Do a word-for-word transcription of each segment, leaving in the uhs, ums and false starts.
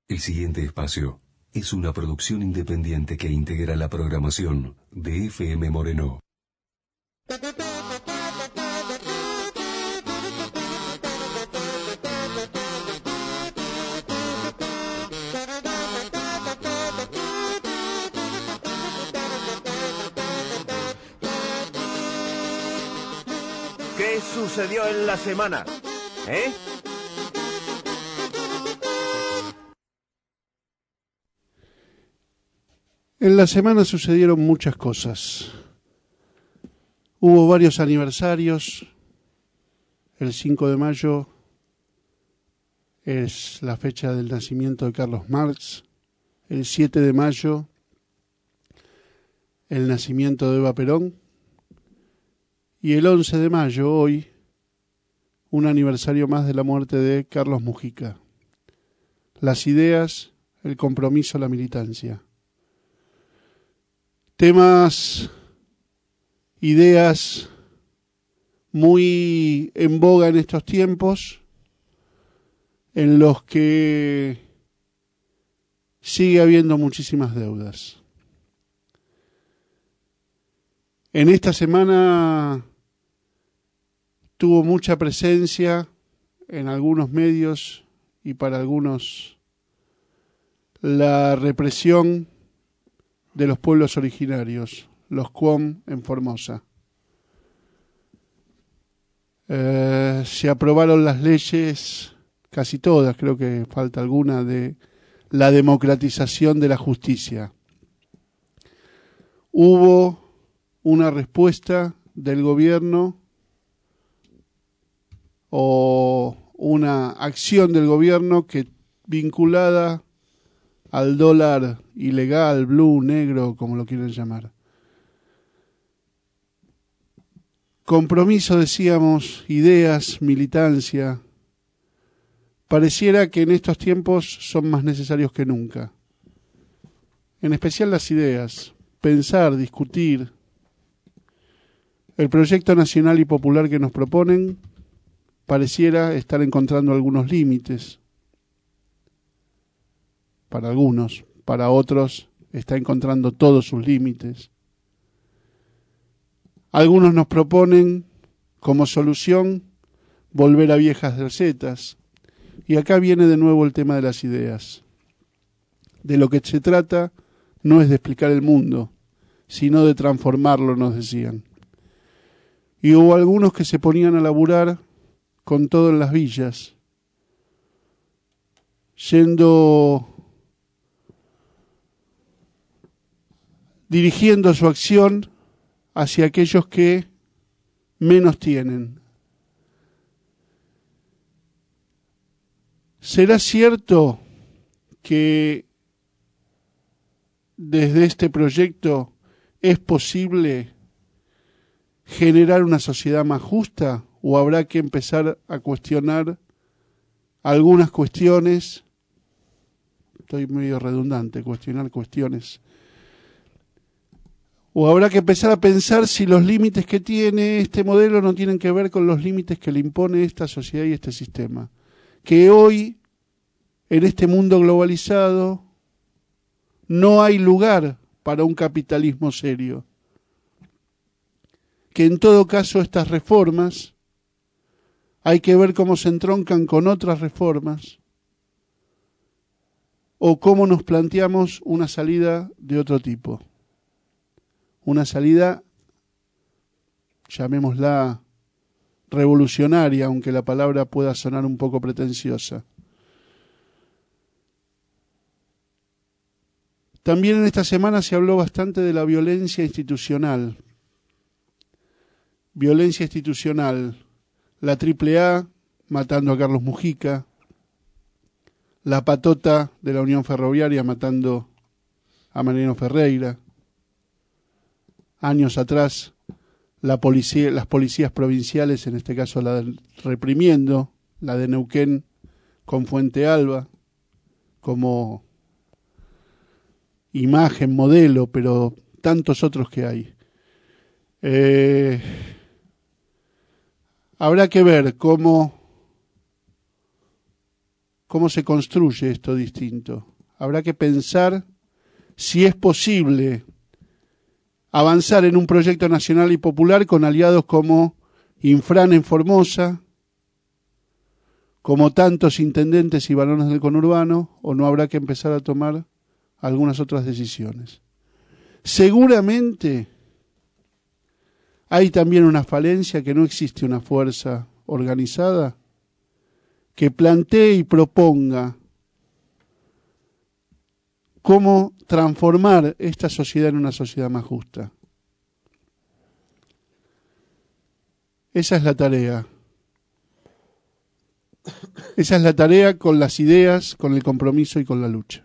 El siguiente espacio es una producción independiente que integra la programación de F M Moreno. ¿Qué sucedió en la semana? ¿Eh? En la semana sucedieron muchas cosas. Hubo varios aniversarios. El cinco de mayo es la fecha del nacimiento de Carlos Marx. El siete de mayo, el nacimiento de Eva Perón. Y el once de mayo, hoy, un aniversario más de la muerte de Carlos Mujica. Las ideas, el compromiso, la militancia. Temas, ideas muy en boga en estos tiempos, en los que sigue habiendo muchísimas deudas. En esta semana tuvo mucha presencia en algunos medios y para algunos la represión de los pueblos originarios, los Qom en Formosa. Eh, se aprobaron las leyes, casi todas, creo que falta alguna, de la democratización de la justicia. Hubo una respuesta del gobierno o una acción del gobierno que vinculada al dólar ilegal, blue, negro, como lo quieran llamar. Compromiso, decíamos, ideas, militancia. Pareciera que en estos tiempos son más necesarios que nunca. En especial las ideas, pensar, discutir. El proyecto nacional y popular que nos proponen pareciera estar encontrando algunos límites. Para algunos, para otros está encontrando todos sus límites. Algunos nos proponen como solución volver a viejas recetas. Y acá viene de nuevo el tema de las ideas. De lo que se trata no es de explicar el mundo, sino de transformarlo, nos decían. Y hubo algunos que se ponían a laburar con todo en las villas, yendo, dirigiendo su acción hacia aquellos que menos tienen. ¿Será cierto que desde este proyecto es posible generar una sociedad más justa o habrá que empezar a cuestionar algunas cuestiones? Estoy medio redundante, cuestionar cuestiones. O habrá que empezar a pensar si los límites que tiene este modelo no tienen que ver con los límites que le impone esta sociedad y este sistema. Que hoy, en este mundo globalizado, no hay lugar para un capitalismo serio. Que en todo caso estas reformas hay que ver cómo se entroncan con otras reformas o cómo nos planteamos una salida de otro tipo. Una salida, llamémosla revolucionaria, aunque la palabra pueda sonar un poco pretenciosa. También en esta semana se habló bastante de la violencia institucional. Violencia institucional, la triple A matando a Carlos Mujica, la patota de la Unión Ferroviaria matando a Mariano Ferreira. Años atrás, la policía, las policías provinciales, en este caso la de, reprimiendo, la de Neuquén con Fuente Alba, como imagen, modelo, pero tantos otros que hay. Eh, habrá que ver cómo cómo se construye esto distinto. Habrá que pensar si es posible avanzar en un proyecto nacional y popular con aliados como Infran en Formosa, como tantos intendentes y varones del conurbano, o no habrá que empezar a tomar algunas otras decisiones. Seguramente hay también una falencia, que no existe una fuerza organizada que plantee y proponga cómo transformar esta sociedad en una sociedad más justa. Esa es la tarea. Esa es la tarea con las ideas, con el compromiso y con la lucha.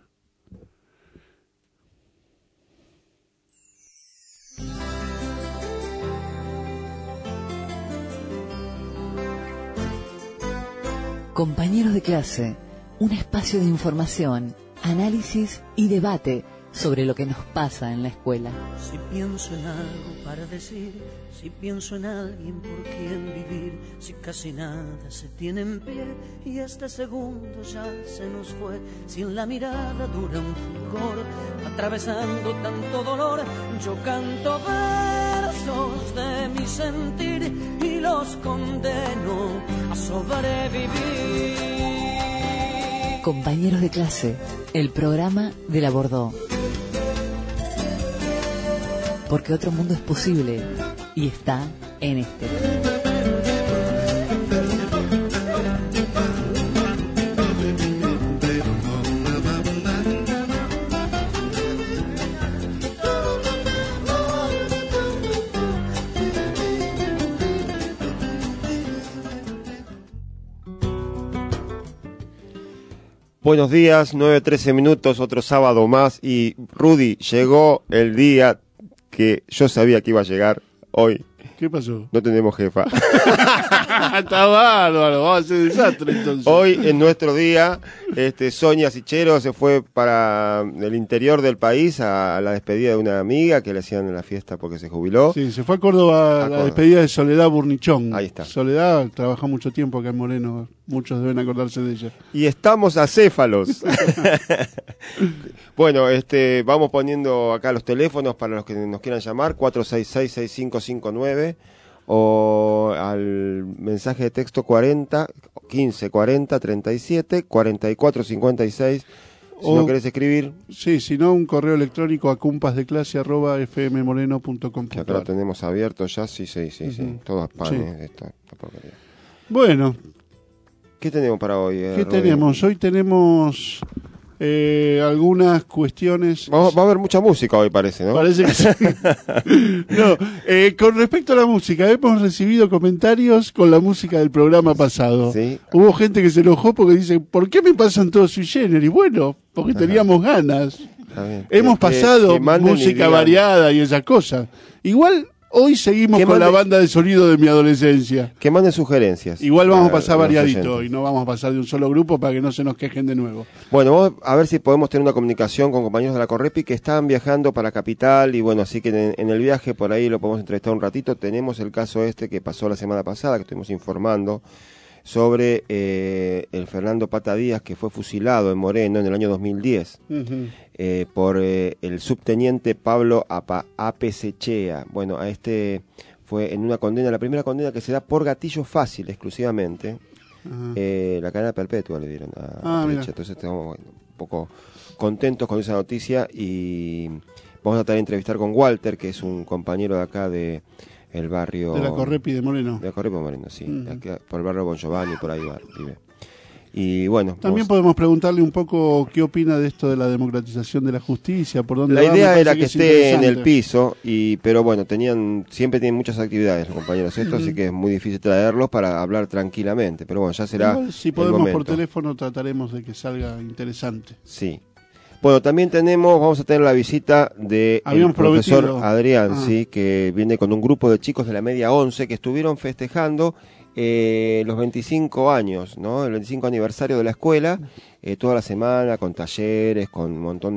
Compañeros de clase, un espacio de información, análisis y debate sobre lo que nos pasa en la escuela. Si pienso en algo para decir, si pienso en alguien por quien vivir, si casi nada se tiene en pie y este segundo ya se nos fue, si en la mirada dura un fulgor, atravesando tanto dolor, yo canto versos de mi sentir y los condeno a sobrevivir. Compañeros de clase, el programa de la Bordeaux. Porque otro mundo es posible y está en este. Buenos días, nueve trece minutos, otro sábado más y Rudy, llegó el día que yo sabía que iba a llegar hoy. ¿Qué pasó? No tenemos jefa. Está bárbaro, vamos a hacer desastre entonces. Hoy en nuestro día, este, Sonia Sichero se fue para el interior del país a, a la despedida de una amiga que le hacían la fiesta porque se jubiló. Sí, se fue a Córdoba a la despedida de Soledad Burnichón. Ahí está. Soledad trabajó mucho tiempo acá en Moreno, muchos deben acordarse de ella. Y estamos acéfalos. Bueno, este, vamos poniendo acá los teléfonos para los que nos quieran llamar, cuatro seis seis, seis cinco cinco nueve o al mensaje de texto cuarenta, quince, cuarenta, treinta y siete, cuarenta y cuatro, cincuenta y seis. Si o, no querés escribir. Sí, si no, un correo electrónico a compasdeclase arroba f m moreno punto com. Que acá lo tenemos abierto ya, sí, sí, sí, uh-huh. sí. Todo es pan, sí. eh, esta, esta porquería. Bueno. ¿Qué tenemos para hoy? Eh, ¿Qué Rodrigo? tenemos? Hoy tenemos eh, algunas cuestiones. Va, va a haber mucha música hoy, parece, ¿no? Parece que sí. No, eh, con respecto a la música, hemos recibido comentarios con la música del programa pasado. ¿Sí? Hubo gente que se enojó porque dice, ¿por qué me pasan todos sui generis? Bueno, porque Ajá. teníamos ganas. Hemos que, pasado que, que música variada y esas cosas. Igual hoy seguimos con mande, la banda de sonido de mi adolescencia. Que manden sugerencias. Igual vamos a pasar variadito y no vamos a pasar de un solo grupo para que no se nos quejen de nuevo. Bueno, vamos a ver si podemos tener una comunicación con compañeros de la Correpi que están viajando para Capital y bueno, así que en, en el viaje por ahí lo podemos entrevistar un ratito. Tenemos el caso este que pasó la semana pasada, que estuvimos informando sobre eh, el Fernando Pata Díaz, que fue fusilado en Moreno en el año dos mil diez uh-huh. eh, por eh, el subteniente Pablo Apa, Apesechea. Bueno, a este fue en una condena, la primera condena que se da por gatillo fácil exclusivamente. Uh-huh. eh, la cadena perpetua le dieron a ah, Apesechea. Entonces estamos bueno, un poco contentos con esa noticia y vamos a tratar de entrevistar con Walter, que es un compañero de acá de el barrio de la Correpi de Moreno. De la Correpi de Moreno, sí. Uh-huh. Aquí, por el barrio Bon Giovanni, por ahí va, vive. Y bueno. También vamos... podemos preguntarle un poco qué opina de esto de la democratización de la justicia, por dónde la va, idea era que, que esté en el piso, y pero bueno, tenían siempre tienen muchas actividades los compañeros estos, uh-huh. así que es muy difícil traerlos para hablar tranquilamente, pero bueno, ya será. Igual, si podemos por teléfono trataremos de que salga interesante. Sí. Bueno, también tenemos, vamos a tener la visita de el profesor prometido. Adrián, ah. sí, que viene con un grupo de chicos de la media once que estuvieron festejando eh, los veinticinco años, ¿no? El veinticinco aniversario de la escuela, eh, toda la semana con talleres, con un montón de,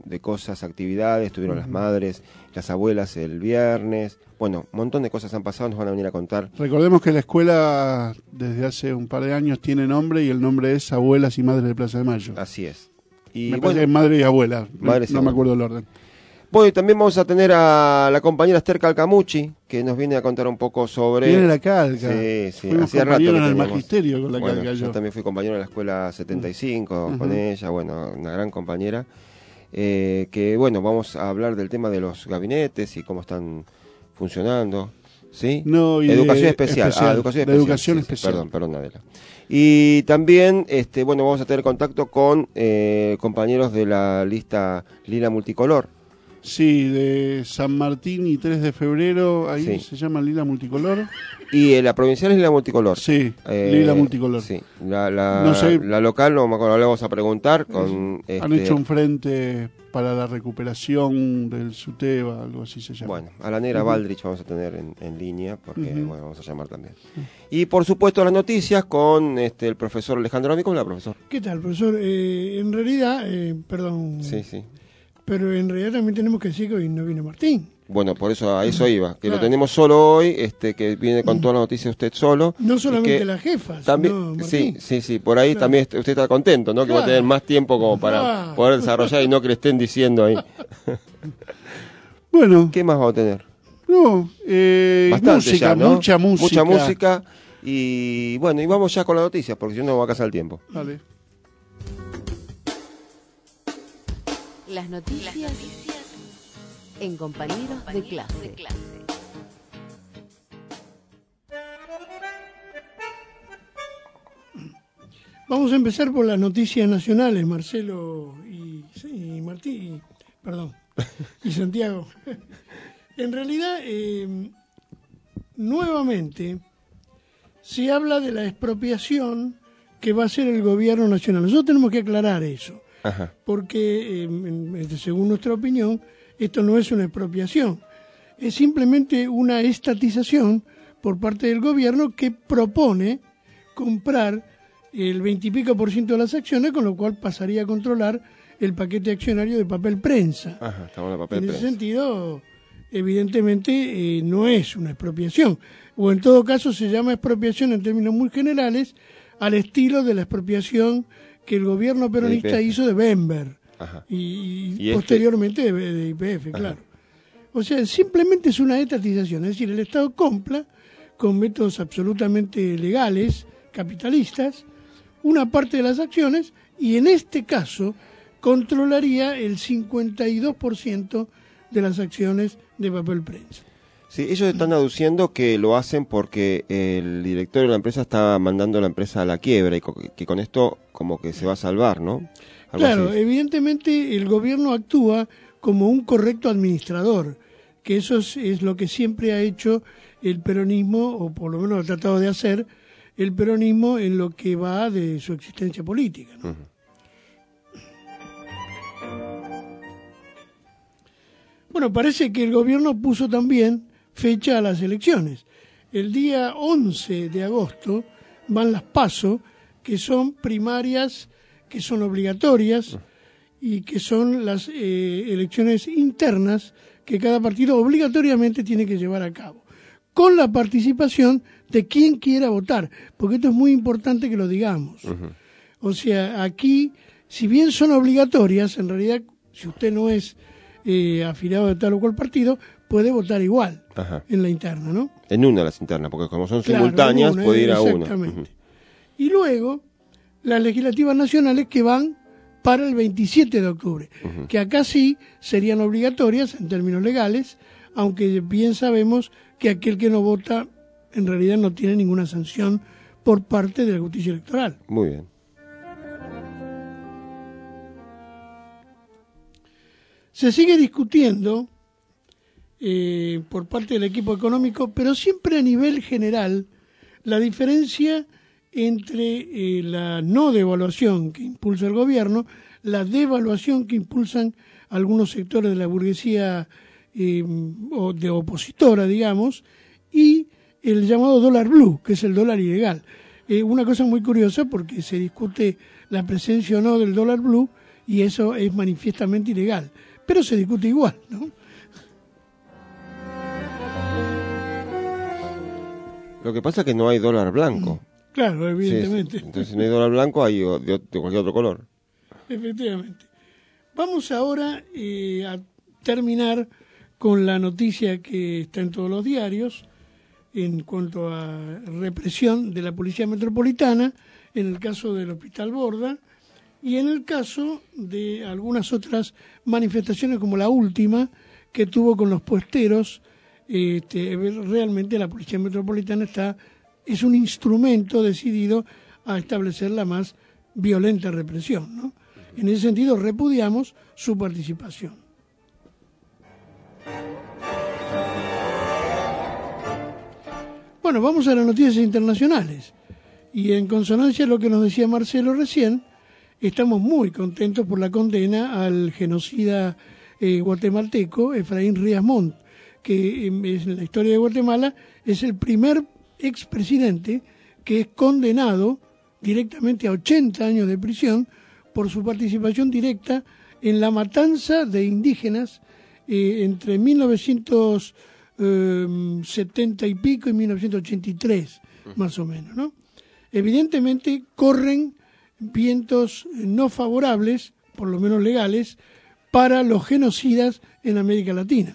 de cosas, actividades, estuvieron uh-huh. las madres, las abuelas el viernes, bueno, un montón de cosas han pasado, nos van a venir a contar. Recordemos que la escuela desde hace un par de años tiene nombre y el nombre es Abuelas y Madres de Plaza de Mayo. Así es. Y me bueno, parece que es madre y abuela, madre no, no me acuerdo el orden. Bueno, y también vamos a tener a la compañera Esther Calcamucci, que nos viene a contar un poco sobre... Viene la Calca. Sí, sí. Fuimos Hacía rato que compañeros en el teníamos... magisterio con la bueno, Calca. Yo. yo también fui compañero de la escuela setenta y cinco uh-huh. con ella, bueno, una gran compañera. Eh, que, bueno, vamos a hablar del tema de los gabinetes y cómo están funcionando, ¿sí? No, y educación de, especial. especial. Ah, educación de especial. educación sí, especial. Perdón, perdón, Adela. Y también, este, bueno, vamos a tener contacto con eh, compañeros de la lista Lila Multicolor. Sí, de San Martín y tres de febrero, ahí sí. se llama Lila Multicolor. Y eh, la provincial es Lila Multicolor. Sí, eh, Lila Multicolor. Sí, la, la, no sé, la local, no me acuerdo, le vamos a preguntar. Con, han este, hecho un frente para la recuperación del SUTEBA, algo así se llama. Bueno, a la negra uh-huh. Baldrich vamos a tener en, en línea, porque uh-huh. bueno, vamos a llamar también. Uh-huh. Y por supuesto las noticias con este el profesor Alejandro Ami. ¿Cómo la profesor? ¿Qué tal, profesor? Eh, en realidad, eh, perdón... Sí, sí. Pero en realidad también tenemos que decir que hoy no vino Martín. Bueno, por eso a eso iba, que claro. lo tenemos solo hoy, este que viene con todas las noticias usted solo. No solamente que la jefa, también, sino Martín. Sí, sí, sí, por ahí claro. también usted está contento, ¿no? Que claro. va a tener más tiempo como para claro. poder desarrollar y no que le estén diciendo ahí. Bueno. ¿Qué más vamos a tener? No, eh, Bastante música, ya, ¿no? mucha música. Mucha música y bueno, y vamos ya con las noticias, porque si no va a casar el tiempo. Vale. Las noticias, Las noticias en compañeros, compañeros de, clase. de clase. Vamos a empezar por las noticias nacionales, Marcelo y, y Martín, y, perdón, y Santiago. En realidad, eh, nuevamente, se habla de la expropiación que va a hacer el gobierno nacional. Nosotros tenemos que aclarar eso. Ajá. Porque, eh, según nuestra opinión, esto no es una expropiación, es simplemente una estatización por parte del gobierno que propone comprar el veintipico por ciento de las acciones, con lo cual pasaría a controlar el paquete accionario de papel prensa. Ajá, estamos en, papel en prensa. ese sentido, evidentemente, eh, no es una expropiación, o en todo caso se llama expropiación en términos muy generales, al estilo de la expropiación que el gobierno peronista de hizo de Bember y, y, y posteriormente este... de, de I P F, claro. O sea, simplemente es una estatización, es decir, el Estado compra con métodos absolutamente legales, capitalistas, una parte de las acciones y en este caso controlaría el cincuenta y dos por ciento de las acciones de papel prensa. Sí, ellos están aduciendo que lo hacen porque el directorio de la empresa está mandando a la empresa a la quiebra y que con esto como que se va a salvar, ¿no? Algo claro, así. Evidentemente el gobierno actúa como un correcto administrador, que eso es, es lo que siempre ha hecho el peronismo, o por lo menos ha tratado de hacer el peronismo en lo que va de su existencia política, ¿no? Uh-huh. Bueno, parece que el gobierno puso también fecha a las elecciones. El día once de agosto van las PASO, que son primarias, que son obligatorias y que son las eh, elecciones internas que cada partido obligatoriamente tiene que llevar a cabo, con la participación de quien quiera votar, porque esto es muy importante que lo digamos. Uh-huh. O sea, aquí, si bien son obligatorias, en realidad, si usted no es eh, afiliado de tal o cual partido, puede votar igual. Ajá. En la interna, ¿no? En una de las internas, porque como son claro, simultáneas, una, puede ir a una. Exactamente. Uh-huh. Y luego, las legislativas nacionales que van para el veintisiete de octubre, uh-huh. que acá sí serían obligatorias en términos legales, aunque bien sabemos que aquel que no vota en realidad no tiene ninguna sanción por parte de la justicia electoral. Muy bien. Se sigue discutiendo eh, por parte del equipo económico, pero siempre a nivel general, la diferencia entre eh, la no devaluación que impulsa el gobierno, la devaluación que impulsan algunos sectores de la burguesía eh, o de opositora, digamos, y el llamado dólar blue, que es el dólar ilegal. Eh, una cosa muy curiosa porque se discute la presencia o no del dólar blue y eso es manifiestamente ilegal. Pero se discute igual, ¿no? Lo que pasa es que no hay dólar blanco. Claro, evidentemente. Sí, entonces, si no hay dólar blanco, hay de, de cualquier otro color. Efectivamente. Vamos ahora eh, a terminar con la noticia que está en todos los diarios en cuanto a represión de la Policía Metropolitana, en el caso del Hospital Borda, y en el caso de algunas otras manifestaciones como la última que tuvo con los puesteros. Este, realmente la Policía Metropolitana está es un instrumento decidido a establecer la más violenta represión, ¿no? En ese sentido repudiamos su participación. Bueno, vamos a las noticias internacionales y en consonancia a lo que nos decía Marcelo recién, estamos muy contentos por la condena al genocida eh, guatemalteco Efraín Rías Montt, que en la historia de Guatemala es el primer expresidente que es condenado directamente a ochenta años de prisión por su participación directa en la matanza de indígenas eh, entre mil novecientos setenta y pico y mil novecientos ochenta y tres, más o menos, ¿no? Evidentemente corren vientos no favorables, por lo menos legales, para los genocidas en América Latina.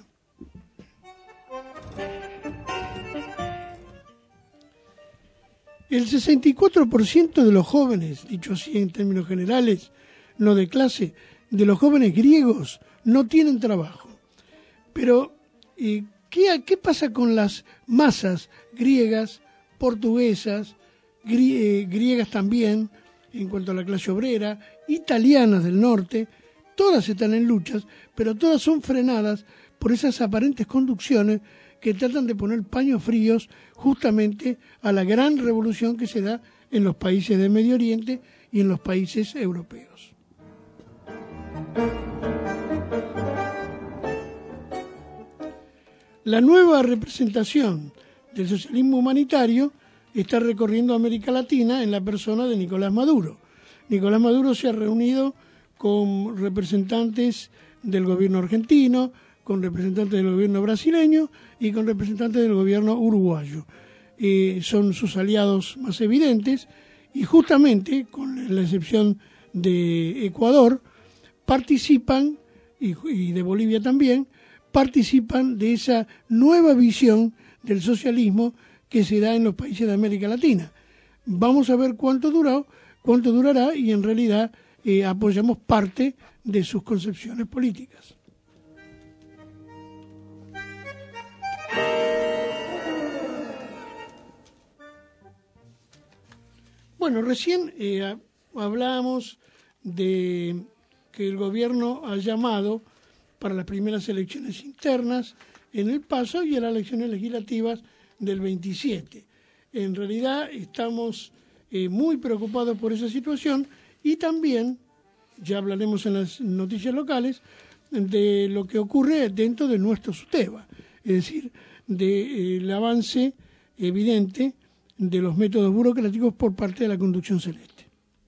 El sesenta y cuatro por ciento de los jóvenes, dicho así en términos generales, no de clase, de los jóvenes griegos no tienen trabajo. Pero, ¿qué, qué pasa con las masas griegas, portuguesas, grie, eh, griegas también, en cuanto a la clase obrera, italianas del norte? Todas están en luchas, pero todas son frenadas por esas aparentes conducciones que tratan de poner paños fríos justamente a la gran revolución que se da en los países de Medio Oriente y en los países europeos. La nueva representación del socialismo humanitario está recorriendo América Latina en la persona de Nicolás Maduro. Nicolás Maduro se ha reunido con representantes del gobierno argentino, con representantes del gobierno brasileño y con representantes del gobierno uruguayo. Eh, son sus aliados más evidentes y justamente, con la excepción de Ecuador, participan, y, y de Bolivia también, participan de esa nueva visión del socialismo que se da en los países de América Latina. Vamos a ver cuánto duró, cuánto durará y en realidad eh, apoyamos parte de sus concepciones políticas. Bueno, recién eh, hablábamos de que el gobierno ha llamado para las primeras elecciones internas en El Paso y a las elecciones legislativas del veintisiete. En realidad estamos eh, muy preocupados por esa situación y también, ya hablaremos en las noticias locales, de lo que ocurre dentro de nuestro SUTEBA, es decir, del de, avance evidente de los métodos burocráticos por parte de la conducción celeste.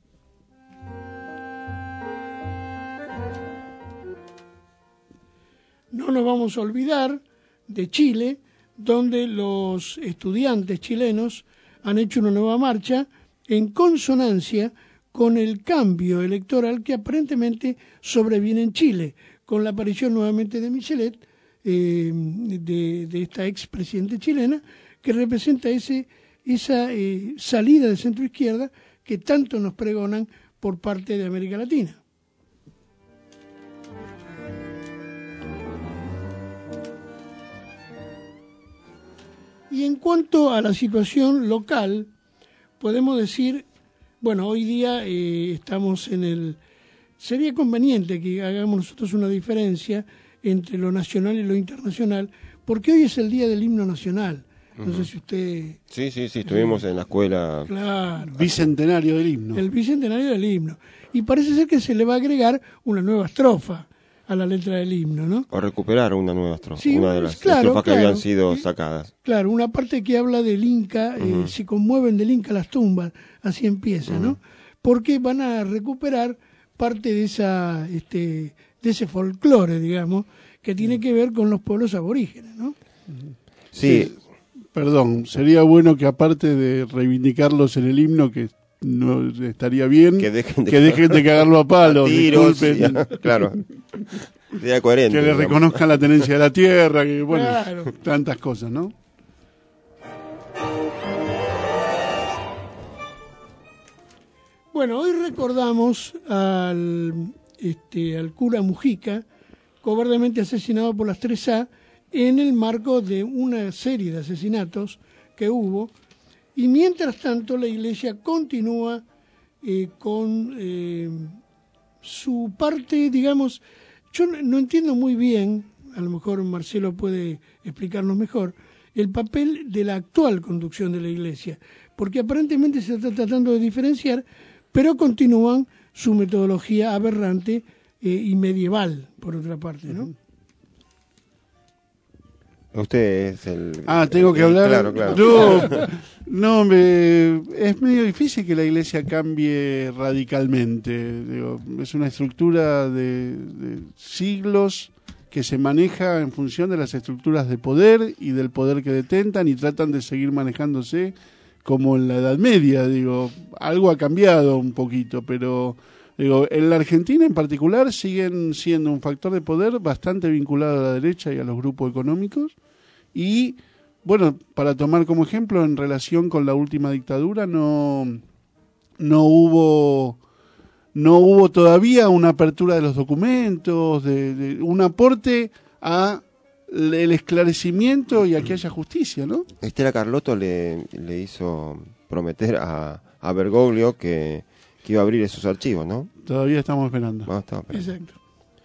No nos vamos a olvidar de Chile, donde los estudiantes chilenos han hecho una nueva marcha en consonancia con el cambio electoral que aparentemente sobreviene en Chile, con la aparición nuevamente de Michelet, eh, de, de esta expresidente chilena, que representa ese esa eh, salida de centro-izquierda que tanto nos pregonan por parte de América Latina. Y en cuanto a la situación local, podemos decir, bueno, hoy día eh, estamos en el... Sería conveniente que hagamos nosotros una diferencia entre lo nacional y lo internacional, porque hoy es el Día del Himno Nacional. No sé si usted... Sí, sí, sí, estuvimos eh, en la escuela... Claro. Bicentenario del himno. El bicentenario del himno. Y parece ser que se le va a agregar una nueva estrofa a la letra del himno, ¿no? O recuperar una nueva estrofa, sí, una de las claro, estrofas que claro. habían sido sacadas. Claro, una parte que habla del Inca, uh-huh. eh, se conmueven del Inca las tumbas, así empieza, uh-huh. ¿no? Porque van a recuperar parte de esa este, de ese folclore, digamos, que tiene que ver con los pueblos aborígenes, ¿no? Sí. Sí. Perdón, sería bueno que aparte de reivindicarlos en el himno, que no estaría bien, Que dejen de, que dejen de cagarlo a palos, a tiros, disculpen. ya, claro. Sería coherente. Que le digamos. reconozcan la tenencia de la tierra, que bueno, Claro. tantas cosas, ¿no? Bueno, hoy recordamos al, este, al cura Mujica, cobardemente asesinado por las tres A, en el marco de una serie de asesinatos que hubo, y mientras tanto la Iglesia continúa eh, con eh, su parte, digamos, yo no, no entiendo muy bien, a lo mejor Marcelo puede explicarnos mejor, el papel de la actual conducción de la Iglesia, porque aparentemente se está tratando de diferenciar, pero continúan su metodología aberrante eh, y medieval, por otra parte, ¿no? Usted es el... Ah, tengo que el- hablar. Claro, claro. No, no me, es medio difícil que la Iglesia cambie radicalmente. Digo, es una estructura de, de siglos que se maneja en función de las estructuras de poder y del poder que detentan y tratan de seguir manejándose como en la Edad Media. Digo, algo ha cambiado un poquito, pero digo, en la Argentina en particular siguen siendo un factor de poder bastante vinculado a la derecha y a los grupos económicos. Y, bueno, para tomar como ejemplo, en relación con la última dictadura, no, no hubo no hubo todavía una apertura de los documentos, de, de un aporte a el esclarecimiento y a que haya justicia, ¿no? Estela Carlotto le, le hizo prometer a, a Bergoglio que, que iba a abrir esos archivos, ¿no? Todavía estamos esperando. Vamos, estamos esperando. Exacto.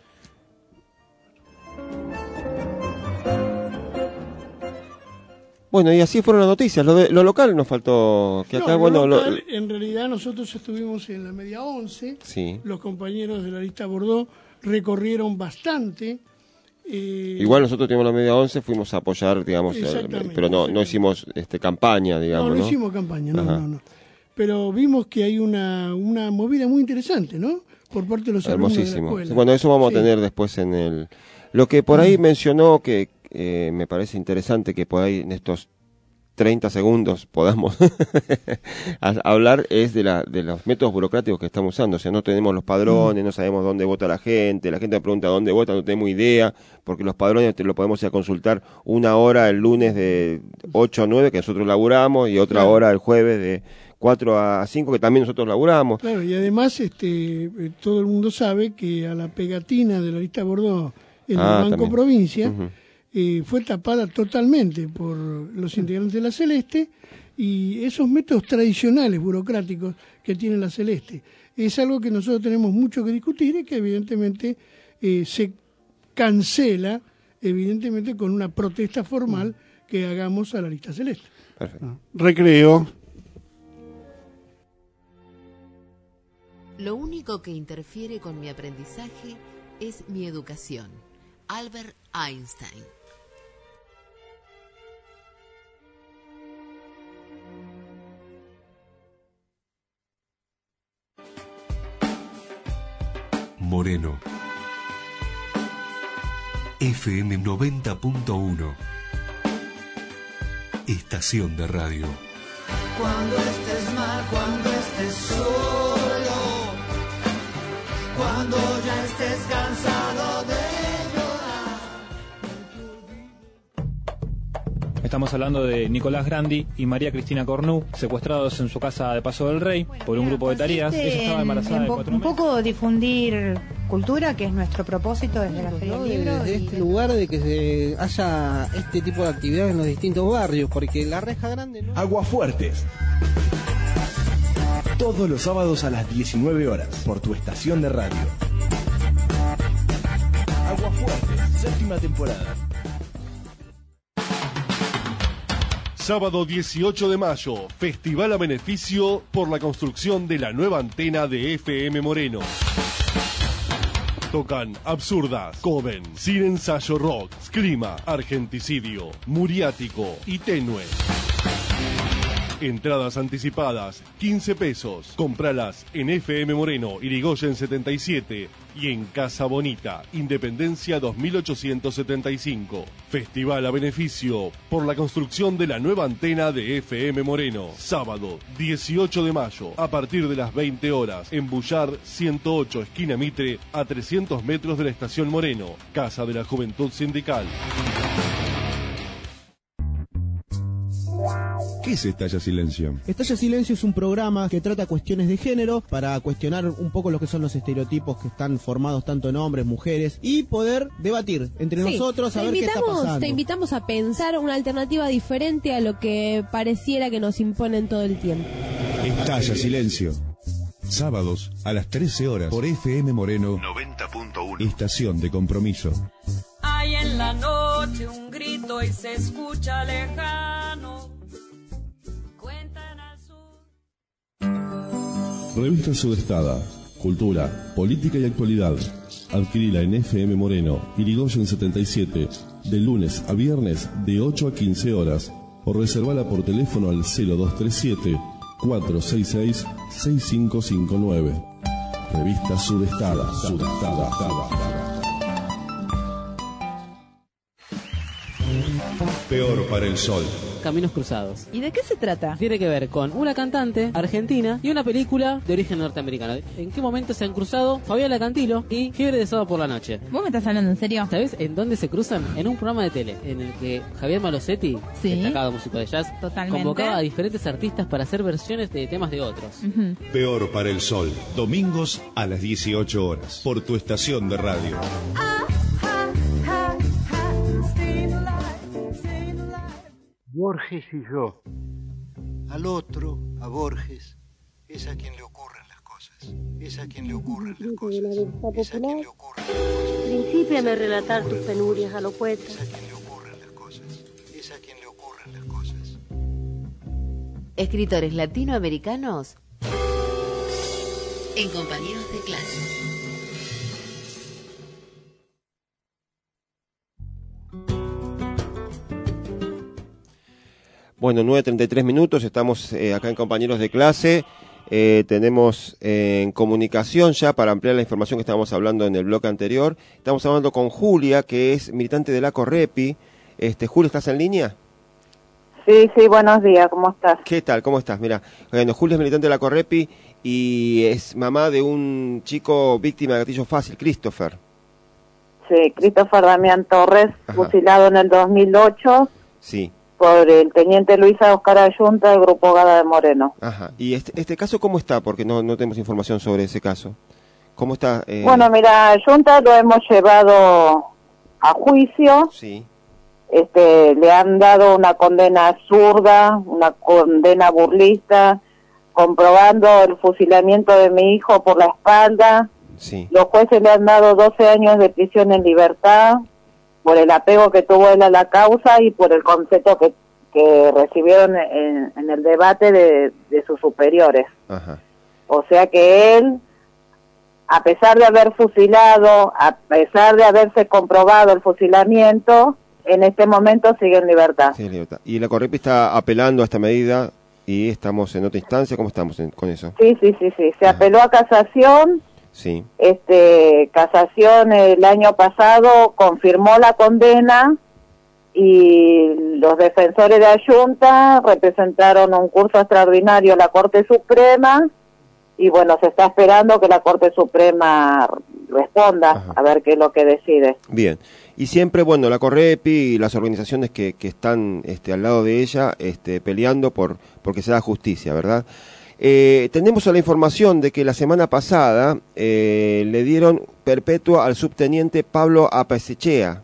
Bueno, y así fueron las noticias. Lo, de, lo local nos faltó. Que acá, No, bueno, lo lo- local, en realidad nosotros estuvimos en la media once, sí. los compañeros de la lista Bordeaux recorrieron bastante. eh, Igual nosotros tuvimos la media once, fuimos a apoyar, digamos, eh, Exactamente, pero no, no exactamente. hicimos este campaña, digamos, no, ¿no? no hicimos campaña, no, Ajá. no, no. Pero vimos que hay una, una movida muy interesante, ¿no? Por parte de los alumnos de la Hermosísimo. escuela. Bueno, eso vamos Sí. a tener después en el... Lo que por ahí mencionó que eh, me parece interesante que por ahí en estos treinta segundos podamos a- hablar es de, la, de los métodos burocráticos que estamos usando. O sea, no tenemos los padrones, no sabemos dónde vota la gente, la gente me pregunta dónde vota, no tenemos idea, porque los padrones te lo podemos ir a consultar una hora el lunes de ocho a nueve, que nosotros laburamos, y otra Claro. hora el jueves de cuatro a cinco, que también nosotros laburamos. Claro, y además este, eh, todo el mundo sabe que a la pegatina de la lista Bordeaux en Ah, el Banco también. Provincia Ujú. eh, fue tapada totalmente por los integrantes de la Celeste y esos métodos tradicionales burocráticos que tiene la Celeste. Es algo que nosotros tenemos mucho que discutir y que evidentemente eh, se cancela, evidentemente con una protesta formal que hagamos a la lista Celeste. Perfecto. Recreo. Lo único que interfiere con mi aprendizaje es mi educación. Albert Einstein. Moreno. F M noventa punto uno. Estación de radio. Cuando estés mal, cuando estés solo, cuando ya estés cansado de llorar. Estamos hablando de Nicolás Grandi y María Cristina Cornu, secuestrados en su casa de Paso del Rey por un grupo de tareas. Consiste Ella estaba en- embarazada en de po- cuatro un meses. poco difundir cultura, que es nuestro propósito desde la Feria ¿no? del Libro. Desde y- este lugar de que se haya este tipo de actividades en los distintos barrios, porque la Reja Grande no... Aguafuertes. Todos los sábados a las diecinueve horas por tu estación de radio. Aguafuertes, séptima temporada. Sábado dieciocho de mayo, festival a beneficio por la construcción de la nueva antena de F M Moreno. Tocan Absurdas, Coven, Sin Ensayo Rock, Scrima, Argenticidio, Muriático y Tenue. Entradas anticipadas, quince pesos. Compralas en F M Moreno, Irigoyen setenta y siete y en Casa Bonita, Independencia dos mil ochocientos setenta y cinco. Festival a beneficio por la construcción de la nueva antena de F M Moreno. Sábado dieciocho de mayo, a partir de las veinte horas, en Bullar ciento ocho, esquina Mitre, a trescientos metros de la Estación Moreno, Casa de la Juventud Sindical. ¿Qué es Estalla Silencio? Estalla Silencio es un programa que trata cuestiones de género para cuestionar un poco lo que son los estereotipos que están formados tanto en hombres, mujeres y poder debatir entre sí, nosotros a ver qué está pasando. Te invitamos a pensar una alternativa diferente a lo que pareciera que nos imponen todo el tiempo. Estalla Silencio. Sábados a las trece horas por F M Moreno noventa punto uno. Estación de compromiso. Hay en la noche un grito y se escucha lejano. Revista Sudestada, cultura, política y actualidad. Adquirila en F M Moreno, Irigoyen setenta y siete, de lunes a viernes de ocho a quince horas. O reservala por teléfono al cero dos tres siete, cuatro seis seis, seis cinco cinco nueve. Revista Sudestada, Sudestada. Peor para el sol. Caminos Cruzados. ¿Y de qué se trata? Tiene que ver con una cantante argentina y una película de origen norteamericano. ¿En qué momento se han cruzado Fabiola Cantilo y Fiebre de Sábado por la Noche? ¿Vos me estás hablando en serio? ¿Sabés en dónde se cruzan? En un programa de tele en el que Javier Malosetti, sí, destacado músico de jazz, totalmente, convocaba a diferentes artistas para hacer versiones de temas de otros. Uh-huh. Peor para el sol. Domingos a las dieciocho horas. Por tu estación de radio. Borges y yo. Al otro, a Borges, es a quien le ocurren las cosas. Es a quien le ocurren las cosas. Es a quien le ocurren las cosas. Principíame a relatar tus penurias a los poetas. Es a quien le ocurren las cosas. Es a quien le ocurren las cosas. Escritores latinoamericanos en Compañeros de Clase. Bueno, nueve treinta y tres minutos, estamos eh, acá en Compañeros de Clase, eh, tenemos eh, en comunicación ya para ampliar la información que estábamos hablando en el bloque anterior, estamos hablando con Julia, que es militante de la Correpi. Este, Julia, ¿estás en línea? Sí, sí, buenos días, ¿cómo estás? ¿Qué tal? ¿Cómo estás? Mira, bueno, Julia es militante de la Correpi y es mamá de un chico víctima de gatillo fácil, Christopher. Sí, Christopher Damián Torres, Ajá. fusilado en el dos mil ocho. Sí. Por el teniente Luisa Oscar Ayunta del Grupo Gada de Moreno. Ajá. ¿Y este, este caso cómo está? Porque no, no tenemos información sobre ese caso. ¿Cómo está? Eh... Bueno, mira, Ayunta lo hemos llevado a juicio. Sí. Este, le han dado una condena absurda, una condena burlista, comprobando el fusilamiento de mi hijo por la espalda. Sí. Los jueces le han dado doce años de prisión en libertad por el apego que tuvo él a la causa y por el concepto que, que recibieron en, en el debate de, de sus superiores. Ajá. O sea que él, a pesar de haber fusilado, a pesar de haberse comprobado el fusilamiento, en este momento sigue en libertad. Sí, libertad. Y la Correpi está apelando a esta medida y estamos en otra instancia. ¿Cómo estamos en, con eso? Sí, sí, sí, sí. Se Ajá. apeló a casación. Sí. Este, casación el año pasado confirmó la condena y los defensores de Ayunta representaron un curso extraordinario a la Corte Suprema y bueno, se está esperando que la Corte Suprema responda. Ajá. A ver qué es lo que decide. Bien. Y siempre, bueno, la Correpi y las organizaciones que, que están este, al lado de ella este, peleando por porque se haga justicia, ¿verdad? Eh, tenemos la información de que la semana pasada eh, le dieron perpetua al subteniente Pablo Apesechea.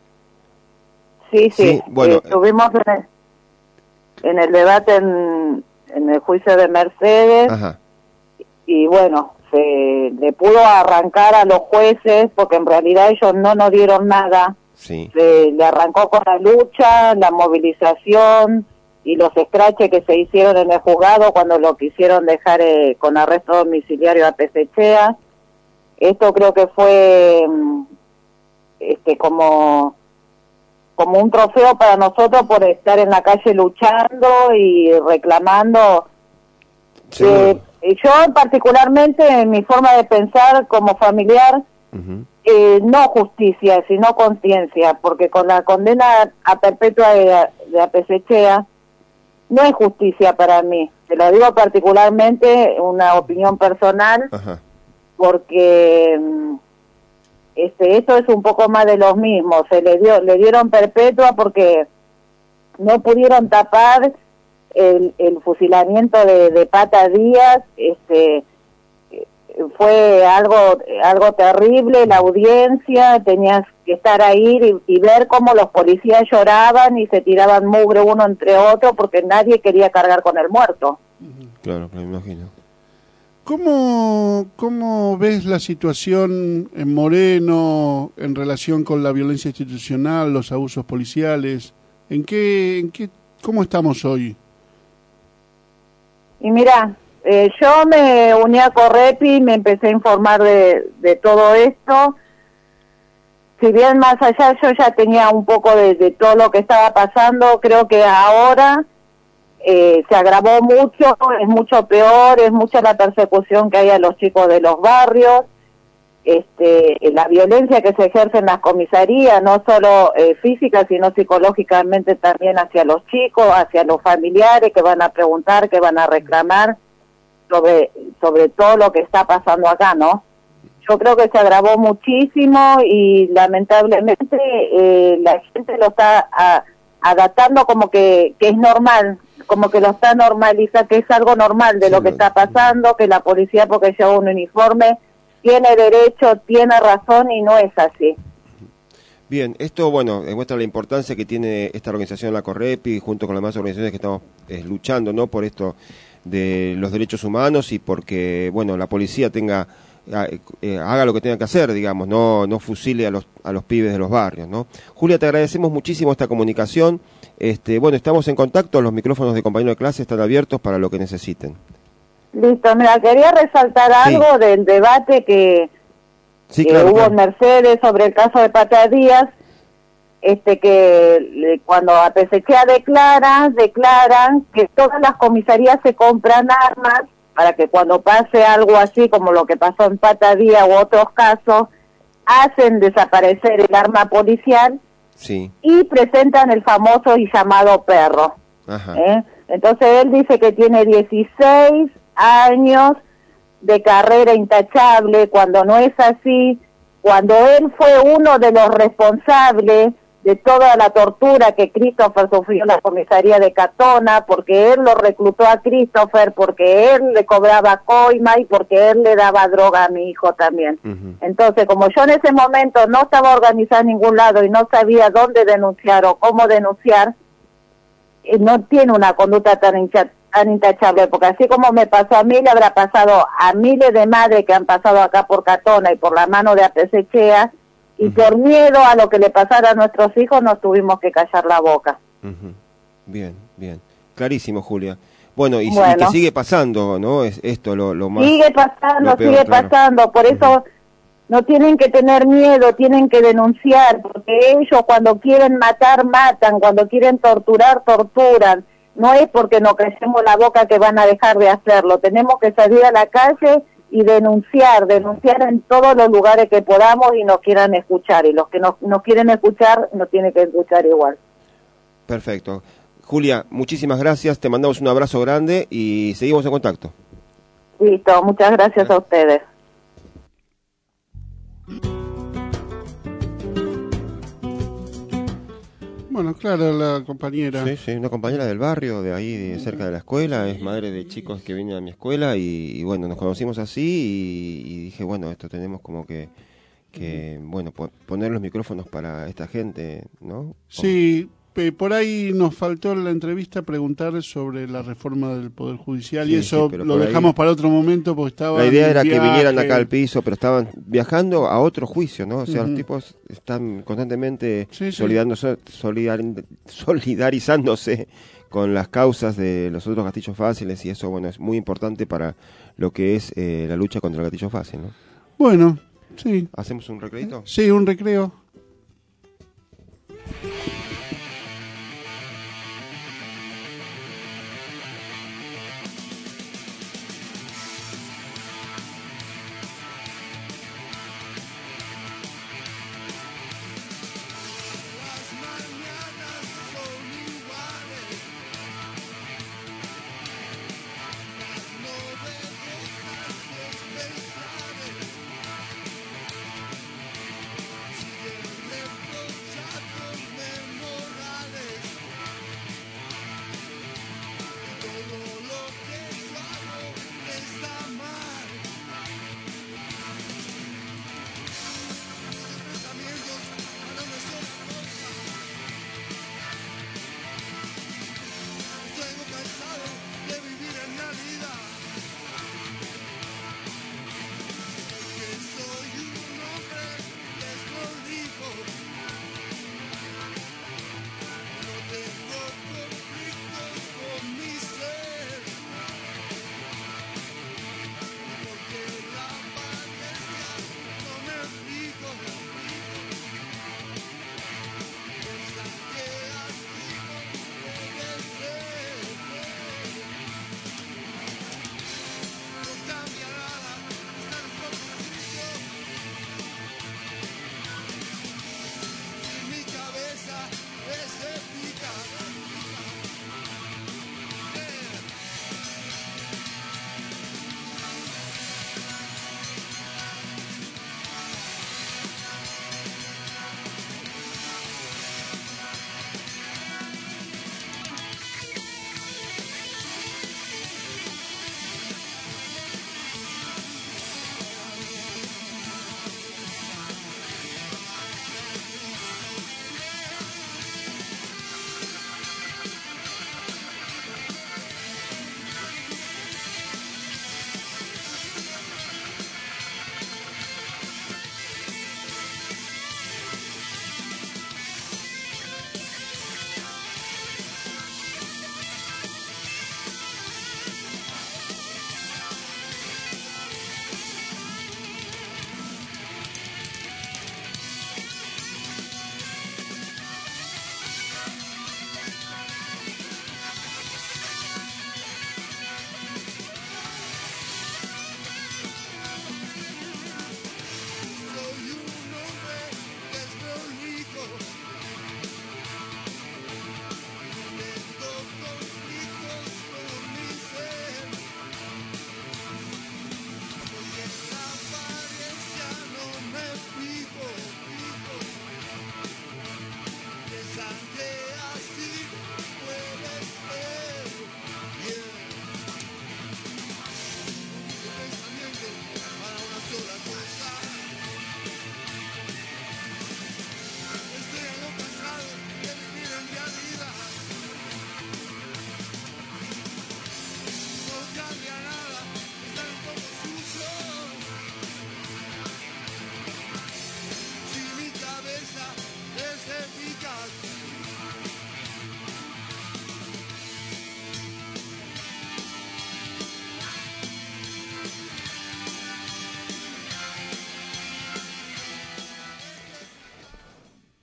Sí, sí, sí bueno, eh, estuvimos en el, en el debate en, en el juicio de Mercedes. Ajá. Y bueno, se le pudo arrancar a los jueces porque en realidad ellos no nos dieron nada. Sí. Se le arrancó con la lucha, la movilización y los escraches que se hicieron en el juzgado cuando lo quisieron dejar eh, con arresto domiciliario a Pesechea. Esto creo que fue este como como un trofeo para nosotros por estar en la calle luchando y reclamando. Eh, yo particularmente, en mi forma de pensar como familiar, uh-huh. eh, no justicia, sino conciencia, porque con la condena a perpetua de, de Apesechea, no es justicia para mí. Te lo digo particularmente, una opinión personal, uh-huh. porque este esto es un poco más de los mismos. Se le dio, le dieron perpetua porque no pudieron tapar el, el fusilamiento de, de Pata Díaz. Este fue algo algo terrible. La audiencia, tenías que estar ahí y, y ver cómo los policías lloraban y se tiraban mugre uno entre otro porque nadie quería cargar con el muerto. Claro, me imagino. ¿Cómo, ¿Cómo ves la situación en Moreno en relación con la violencia institucional, los abusos policiales? ¿En qué, en qué, cómo estamos hoy? Y mira, eh, yo me uní a Correpi, me empecé a informar de, de todo esto. Si bien más allá yo ya tenía un poco de, de todo lo que estaba pasando, creo que ahora eh, se agravó mucho, es mucho peor, es mucha la persecución que hay a los chicos de los barrios, este, la violencia que se ejerce en las comisarías, no solo eh, física, sino psicológicamente también hacia los chicos, hacia los familiares que van a preguntar, que van a reclamar sobre, sobre todo lo que está pasando acá, ¿no? Yo creo que se agravó muchísimo y lamentablemente eh, la gente lo está a, adaptando como que, que es normal, como que lo está normalizando, que es algo normal de sí, lo que está pasando, que la policía porque lleva un uniforme tiene derecho, tiene razón y no es así. Bien, esto, bueno, demuestra la importancia que tiene esta organización, la Correpi, junto con las demás organizaciones que estamos eh, luchando, ¿no?, por esto de los derechos humanos y porque, bueno, la policía tenga eh, haga lo que tenga que hacer, digamos, no no fusile a los a los pibes de los barrios, ¿no? Julia, te agradecemos muchísimo esta comunicación. Este, bueno, estamos en contacto, los micrófonos de compañero de clase están abiertos para lo que necesiten. Listo, mira, quería resaltar sí. algo del debate que, sí, que claro, hubo claro. en Mercedes sobre el caso de Pata Díaz, este que cuando Apesechea declara, declaran que todas las comisarías se compran armas para que cuando pase algo así como lo que pasó en Pata Díaz u otros casos, hacen desaparecer el arma policial sí. y presentan el famoso y llamado perro. Ajá. ¿Eh? Entonces él dice que tiene dieciséis años de carrera intachable, cuando no es así, cuando él fue uno de los responsables de toda la tortura que Christopher sufrió en la comisaría de Catona, porque él lo reclutó a Christopher, porque él le cobraba coima y porque él le daba droga a mi hijo también. Uh-huh. Entonces, como yo en ese momento no estaba organizada en ningún lado y no sabía dónde denunciar o cómo denunciar, eh, no tiene una conducta tan hincha, tan intachable, porque así como me pasó a mí, le habrá pasado a miles de madres que han pasado acá por Catona y por la mano de Apesechea, y uh-huh. por miedo a lo que le pasara a nuestros hijos nos tuvimos que callar la boca. Uh-huh. Bien, bien. Clarísimo, Julia. Bueno, y, bueno. y que sigue pasando, ¿no? Es esto lo, lo más... Sigue pasando, peor, sigue claro. pasando, por eso uh-huh. no tienen que tener miedo, tienen que denunciar, porque ellos cuando quieren matar, matan, cuando quieren torturar, torturan. No es porque nos callemos la boca que van a dejar de hacerlo, tenemos que salir a la calle y denunciar, denunciar en todos los lugares que podamos y nos quieran escuchar, y los que no nos quieren escuchar nos tienen que escuchar igual. Perfecto. Julia, muchísimas gracias, te mandamos un abrazo grande y seguimos en contacto. Listo, muchas gracias a ustedes. Bueno, claro, la compañera. Sí, sí, una compañera del barrio, de ahí, de cerca de la escuela, es madre de chicos que vienen a mi escuela y, y bueno, nos conocimos así y, y dije, bueno, esto tenemos como que, que bueno, po- poner los micrófonos para esta gente, ¿no? Sí, pe- por ahí nos faltó en la entrevista preguntar sobre la reforma del Poder Judicial Sí, y eso sí, pero lo por dejamos ahí- para otro momento porque estaba... La idea era que vinieran acá al piso, pero estaban viajando a otro juicio, ¿no? O sea, Ujú. los tipos están constantemente Sí, sí. solidándose- solidar- solidarizándose con las causas de los otros gatillos fáciles y eso, bueno, es muy importante para lo que es eh, la lucha contra el gatillo fácil, ¿no? Bueno, sí. ¿Hacemos un recreito? Sí, un recreo.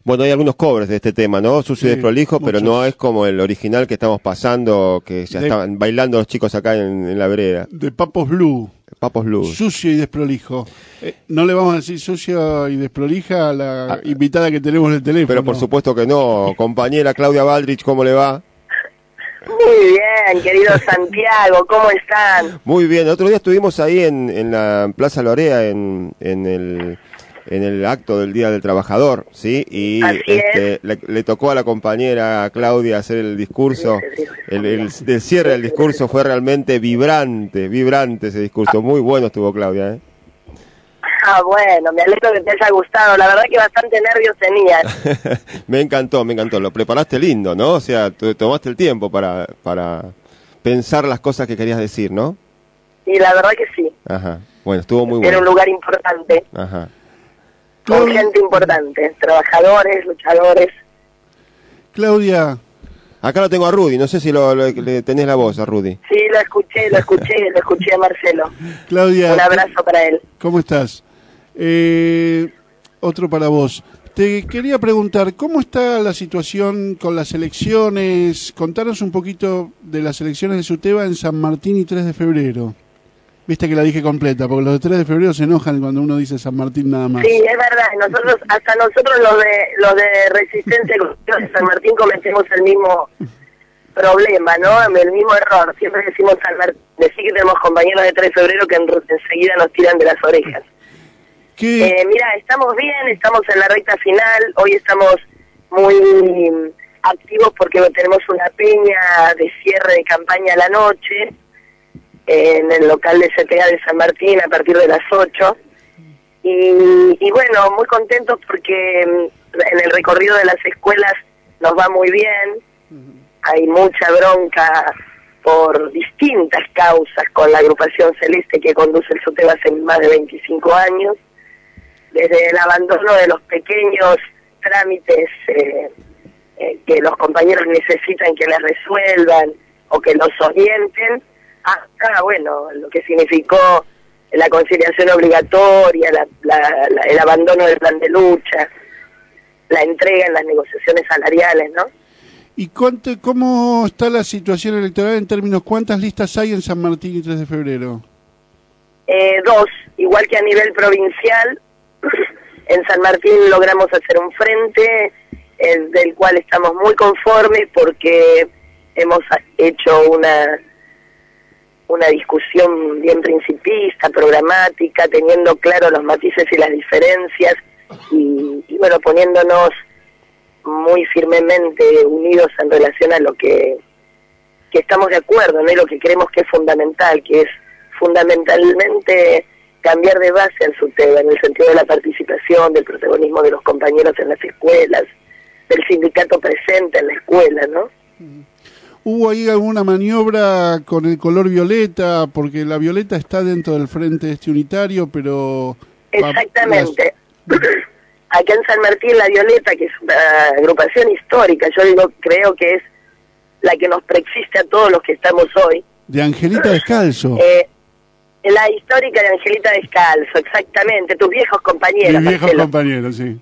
Bueno, hay algunos covers de este tema, ¿no? Sucio y Sí, desprolijo, pero muchos. no es como el original que estamos pasando, que ya De- estaban bailando los chicos acá en, en la vereda. De Papos Blue. Papos Blue. Sucio y desprolijo. Eh, no le vamos a decir sucio y desprolija a la invitada que tenemos en el teléfono. Pero por supuesto que no. Compañera Claudia Baldrich, ¿cómo le va? Muy bien, querido Santiago, ¿cómo están? Muy bien. El otro día estuvimos ahí en, en la Plaza Lorea, en, en el... en el acto del Día del Trabajador, ¿sí? Y este, le, le tocó a la compañera Claudia hacer el discurso. El, el, el cierre del discurso fue realmente vibrante, vibrante ese discurso. Muy bueno estuvo Claudia, ¿eh? Ah, bueno, me alegro que te haya gustado. La verdad que bastante nervios tenías. Me encantó, me encantó. Lo preparaste lindo, ¿no? O sea, te tomaste el tiempo para, para pensar las cosas que querías decir, ¿no? Y la verdad que sí. Ajá. Bueno, estuvo muy Era bueno. un lugar importante, Ajá. con gente importante, trabajadores, luchadores. Claudia. Acá lo tengo a Rudy, no sé si lo, lo- le tenés la voz a Rudy. Sí, lo escuché, lo escuché, lo escuché a Marcelo. Claudia. Un abrazo para él. ¿Cómo estás? Eh, otro para vos. Te quería preguntar, ¿cómo está la situación con las elecciones? Contanos un poquito de las elecciones de SUTEBA en San Martín y tres de febrero. Viste que la dije completa, porque los de tres de febrero se enojan cuando uno dice San Martín nada más. Sí, es verdad. Nosotros, hasta nosotros los de los de Resistencia de San Martín cometemos el mismo problema, ¿no? El mismo error. Siempre decimos San Martín, decir que tenemos compañeros de tres de febrero que en- enseguida nos tiran de las orejas. Eh, mira, estamos bien, estamos en la recta final. Hoy estamos muy mm, activos porque tenemos una peña de cierre de campaña a la noche en el local de C T A de San Martín a partir de las ocho. Y, y bueno, muy contentos porque mm, en el recorrido de las escuelas nos va muy bien. Hay mucha bronca por distintas causas con la agrupación Celeste que conduce el SUTEBA hace más de veinticinco años. Desde el abandono de los pequeños trámites eh, eh, que los compañeros necesitan que les resuelvan o que los orienten, hasta, bueno, lo que significó la conciliación obligatoria, la, la, la- el abandono del plan de lucha, la entrega en las negociaciones salariales, ¿no? ¿Y cuánto, cómo está la situación electoral en términos cuántas listas hay en San Martín y tres de febrero? Eh, dos, igual que a nivel provincial, en San Martín logramos hacer un frente eh, del cual estamos muy conformes porque hemos hecho una una discusión bien principista, programática, teniendo claro los matices y las diferencias y, y bueno, poniéndonos muy firmemente unidos en relación a lo que, que estamos de acuerdo, ¿no? Y lo que creemos que es fundamental, que es fundamentalmente cambiar de base al SUTEBA en el sentido de la participación, del protagonismo de los compañeros en las escuelas, del sindicato presente en la escuela, ¿no? ¿Hubo ahí alguna maniobra con el color violeta? Porque la violeta está dentro del frente este unitario, pero... Exactamente. Acá en San Martín la Violeta, que es una agrupación histórica, yo digo, creo que es la que nos preexiste a todos los que estamos hoy. De Angelita Descalzo. Eh, la histórica de Angelita Descalzo, exactamente, tus viejos compañeros. Mis viejos Marcelo. compañeros, sí.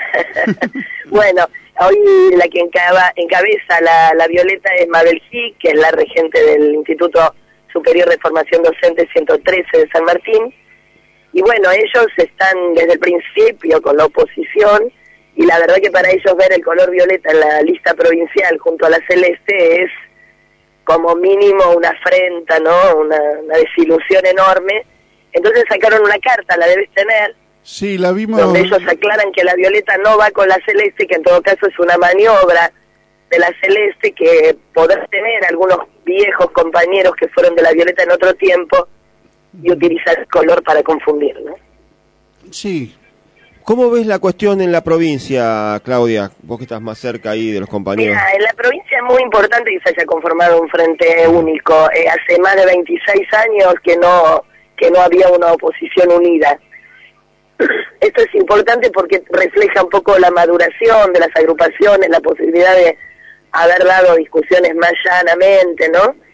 Bueno, hoy la que encaba- encabeza la, la Violeta es Mabel G, que es la regente del Instituto Superior de Formación Docente ciento trece de San Martín. Y bueno, ellos están desde el principio con la oposición y la verdad que para ellos ver el color violeta en la lista provincial junto a la celeste es como mínimo una afrenta, ¿no? Una, una desilusión enorme. Entonces sacaron una carta, la debes tener, Sí, la vimos... donde ellos aclaran que la violeta no va con la celeste, que en todo caso es una maniobra de la celeste, que podrá tener algunos viejos compañeros que fueron de la violeta en otro tiempo y utilizar el color para confundir, ¿no? Sí. ¿Cómo ves la cuestión en la provincia, Claudia? Vos que estás más cerca ahí de los compañeros. Mira, en la provincia es muy importante que se haya conformado un frente único. Eh, hace más de veintiséis años que no que no había una oposición unida. Esto es importante porque refleja un poco la maduración de las agrupaciones, la posibilidad de haber dado discusiones más llanamente, ¿no?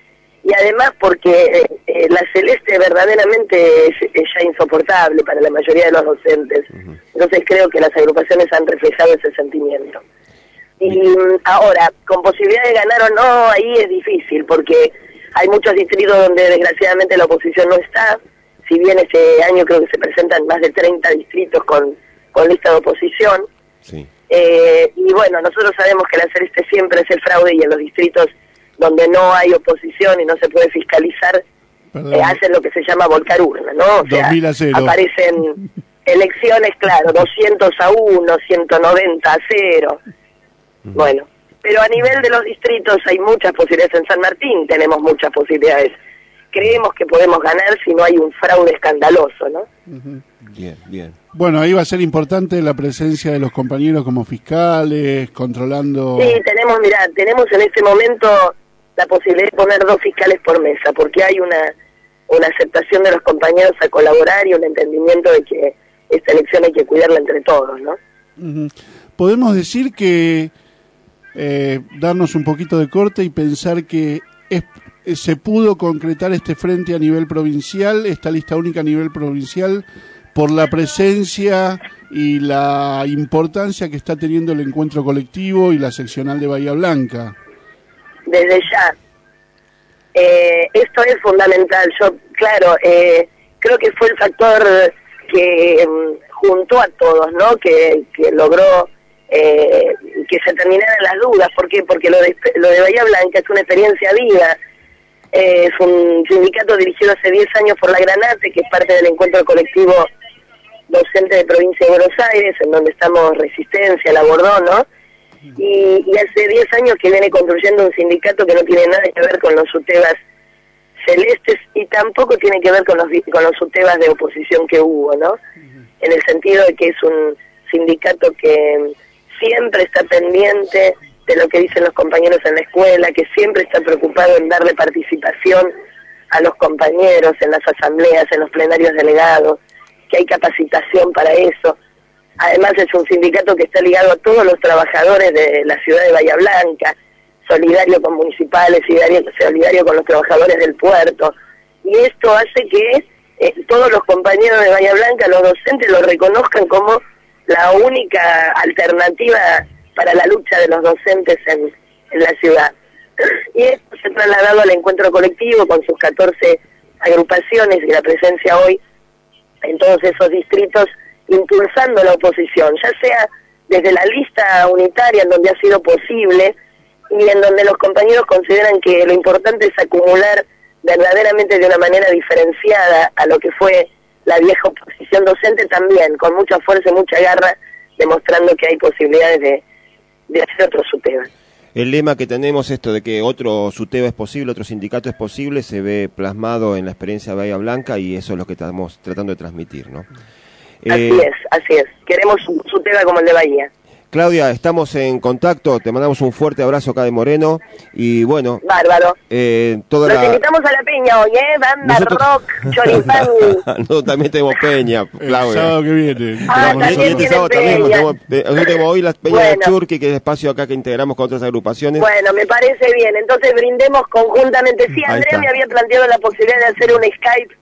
y además porque eh, eh, la celeste verdaderamente es, es ya insoportable para la mayoría de los docentes. Uh-huh. Entonces creo que las agrupaciones han reflejado ese sentimiento. Y mm, ahora, con posibilidad de ganar o no, ahí es difícil, porque hay muchos distritos donde desgraciadamente la oposición no está. Si bien este año creo que se presentan más de treinta distritos con, con lista de oposición. Sí. Eh, y bueno, nosotros sabemos que la celeste siempre es el fraude, y en los distritos donde no hay oposición y no se puede fiscalizar, eh, hacen lo que se llama volcar urna, ¿no? O sea, aparecen elecciones, claro, doscientos a uno, ciento noventa a cero. Uh-huh. Bueno, pero a nivel de los distritos hay muchas posibilidades. En San Martín tenemos muchas posibilidades. Creemos que podemos ganar si no hay un fraude escandaloso, ¿no? Uh-huh. Bien, bien. Bueno, ahí va a ser importante la presencia de los compañeros como fiscales, controlando... Sí, tenemos, mirá, tenemos en este momento la posibilidad de poner dos fiscales por mesa, porque hay una, una aceptación de los compañeros a colaborar y un entendimiento de que esta elección hay que cuidarla entre todos, ¿no? Uh-huh. Podemos decir que, eh, darnos un poquito de corte y pensar que es, se pudo concretar este frente a nivel provincial, esta lista única a nivel provincial, por la presencia y la importancia que está teniendo el encuentro colectivo y la seccional de Bahía Blanca. Desde ya. Eh, esto es fundamental. Yo, claro, eh, creo que fue el factor que um, juntó a todos, ¿no? Que, que logró eh, que se terminaran las dudas. ¿Por qué? Porque lo de, lo de Bahía Blanca es una experiencia viva. Eh, es un sindicato dirigido hace diez años por la Granate, que es parte del encuentro colectivo docente de Provincia de Buenos Aires, en donde estamos Resistencia, la Bordón, ¿no? Y, y hace diez años que viene construyendo un sindicato que no tiene nada que ver con los UTEBAs celestes y tampoco tiene que ver con los con los UTEBAs de oposición que hubo, ¿no? En el sentido de que es un sindicato que siempre está pendiente de lo que dicen los compañeros en la escuela, que siempre está preocupado en darle participación a los compañeros en las asambleas, en los plenarios delegados, que hay capacitación para eso. Además es un sindicato que está ligado a todos los trabajadores de la ciudad de Bahía Blanca, solidario con municipales, solidario, solidario con los trabajadores del puerto. Y esto hace que eh, todos los compañeros de Bahía Blanca, los docentes, lo reconozcan como la única alternativa para la lucha de los docentes en, en la ciudad. Y esto se ha trasladado al encuentro colectivo con sus catorce agrupaciones y la presencia hoy en todos esos distritos, impulsando la oposición, ya sea desde la lista unitaria en donde ha sido posible y en donde los compañeros consideran que lo importante es acumular verdaderamente de una manera diferenciada a lo que fue la vieja oposición docente, también con mucha fuerza y mucha garra, demostrando que hay posibilidades de, de hacer otro SUTEBA. El lema que tenemos, esto de que otro SUTEBA es posible, otro sindicato es posible, se ve plasmado en la experiencia de Bahía Blanca y eso es lo que estamos tratando de transmitir, ¿no? Así Eh, es, así es. Queremos un SUTEBA como el de Bahía. Claudia, estamos en contacto, te mandamos un fuerte abrazo acá de Moreno y bueno... Bárbaro. Eh, toda Los la... invitamos a la peña hoy, ¿eh? Banda, Nosotros- rock, choripán. Nosotros también tenemos peña, Claudia. El sábado que viene. Ah, Vamos también nosotros. tienen Sábado también, peña. tenemos, eh, nosotros tenemos hoy la peña Bueno. de Churqui, que es el espacio acá que integramos con otras agrupaciones. Bueno, me parece bien. Entonces brindemos conjuntamente. Sí, Ahí Andrea está. me había planteado la posibilidad de hacer un Skype.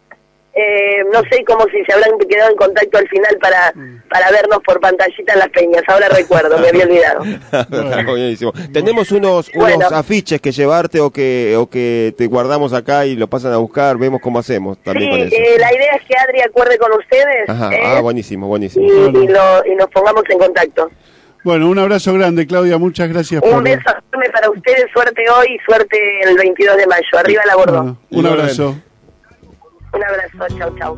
Eh, no sé cómo si se habrán quedado en contacto al final para para vernos por pantallita en las peñas. Ahora recuerdo, me había olvidado. Buenísimo. Tenemos unos, unos Bueno. afiches que llevarte o que o que te guardamos acá y lo pasan a buscar, vemos cómo hacemos también con Sí, eso. eh, la idea es que Adri acuerde con ustedes Ajá, ¿eh? ah, buenísimo, buenísimo. y, y, lo- y nos pongamos en contacto. Bueno, un abrazo grande, Claudia, muchas gracias Un por... beso enorme para ustedes, suerte hoy y suerte el veintidós de mayo. Arriba la Bordón. Bueno, un abrazo. Un abrazo, chau, chau.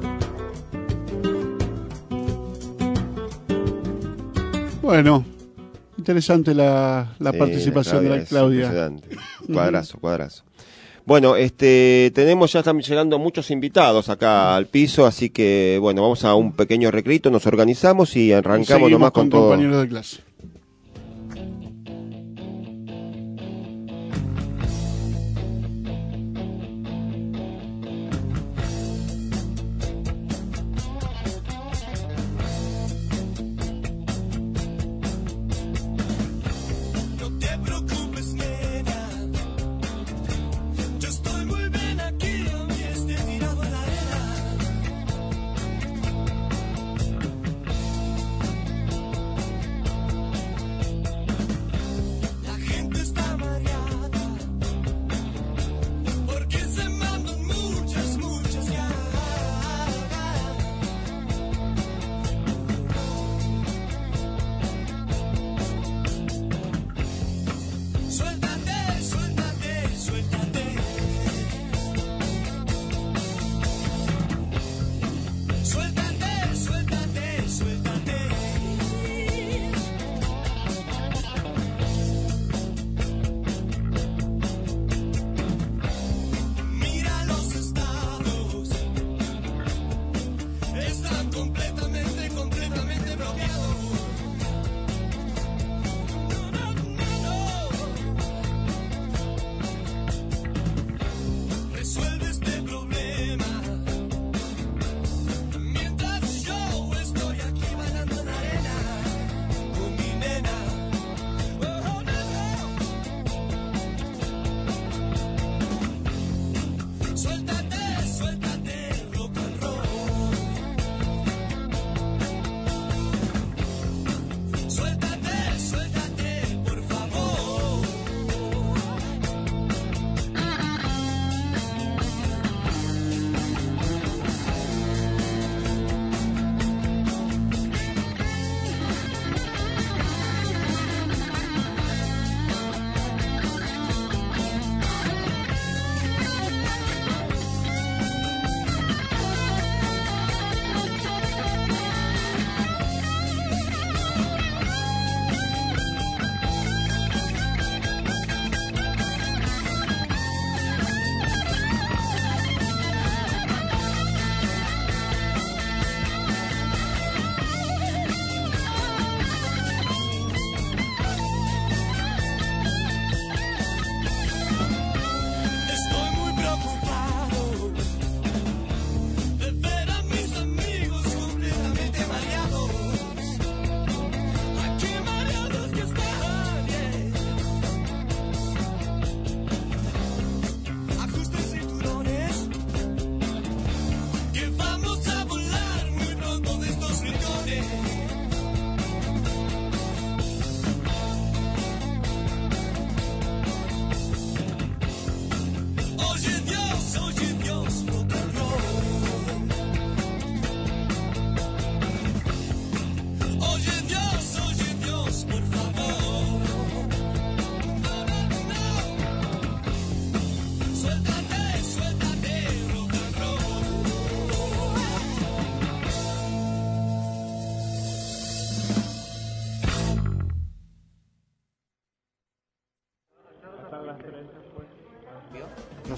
Bueno, interesante la, la Sí, participación de la es Claudia. impresionante. Cuadrazo, cuadrazo. Bueno, este, tenemos, ya están llegando muchos invitados acá al piso, así que, bueno, vamos a un pequeño recrito, nos organizamos y arrancamos Seguimos nomás con con todo. compañeros de clase. No te preocupes, nena, yo estoy muy bien.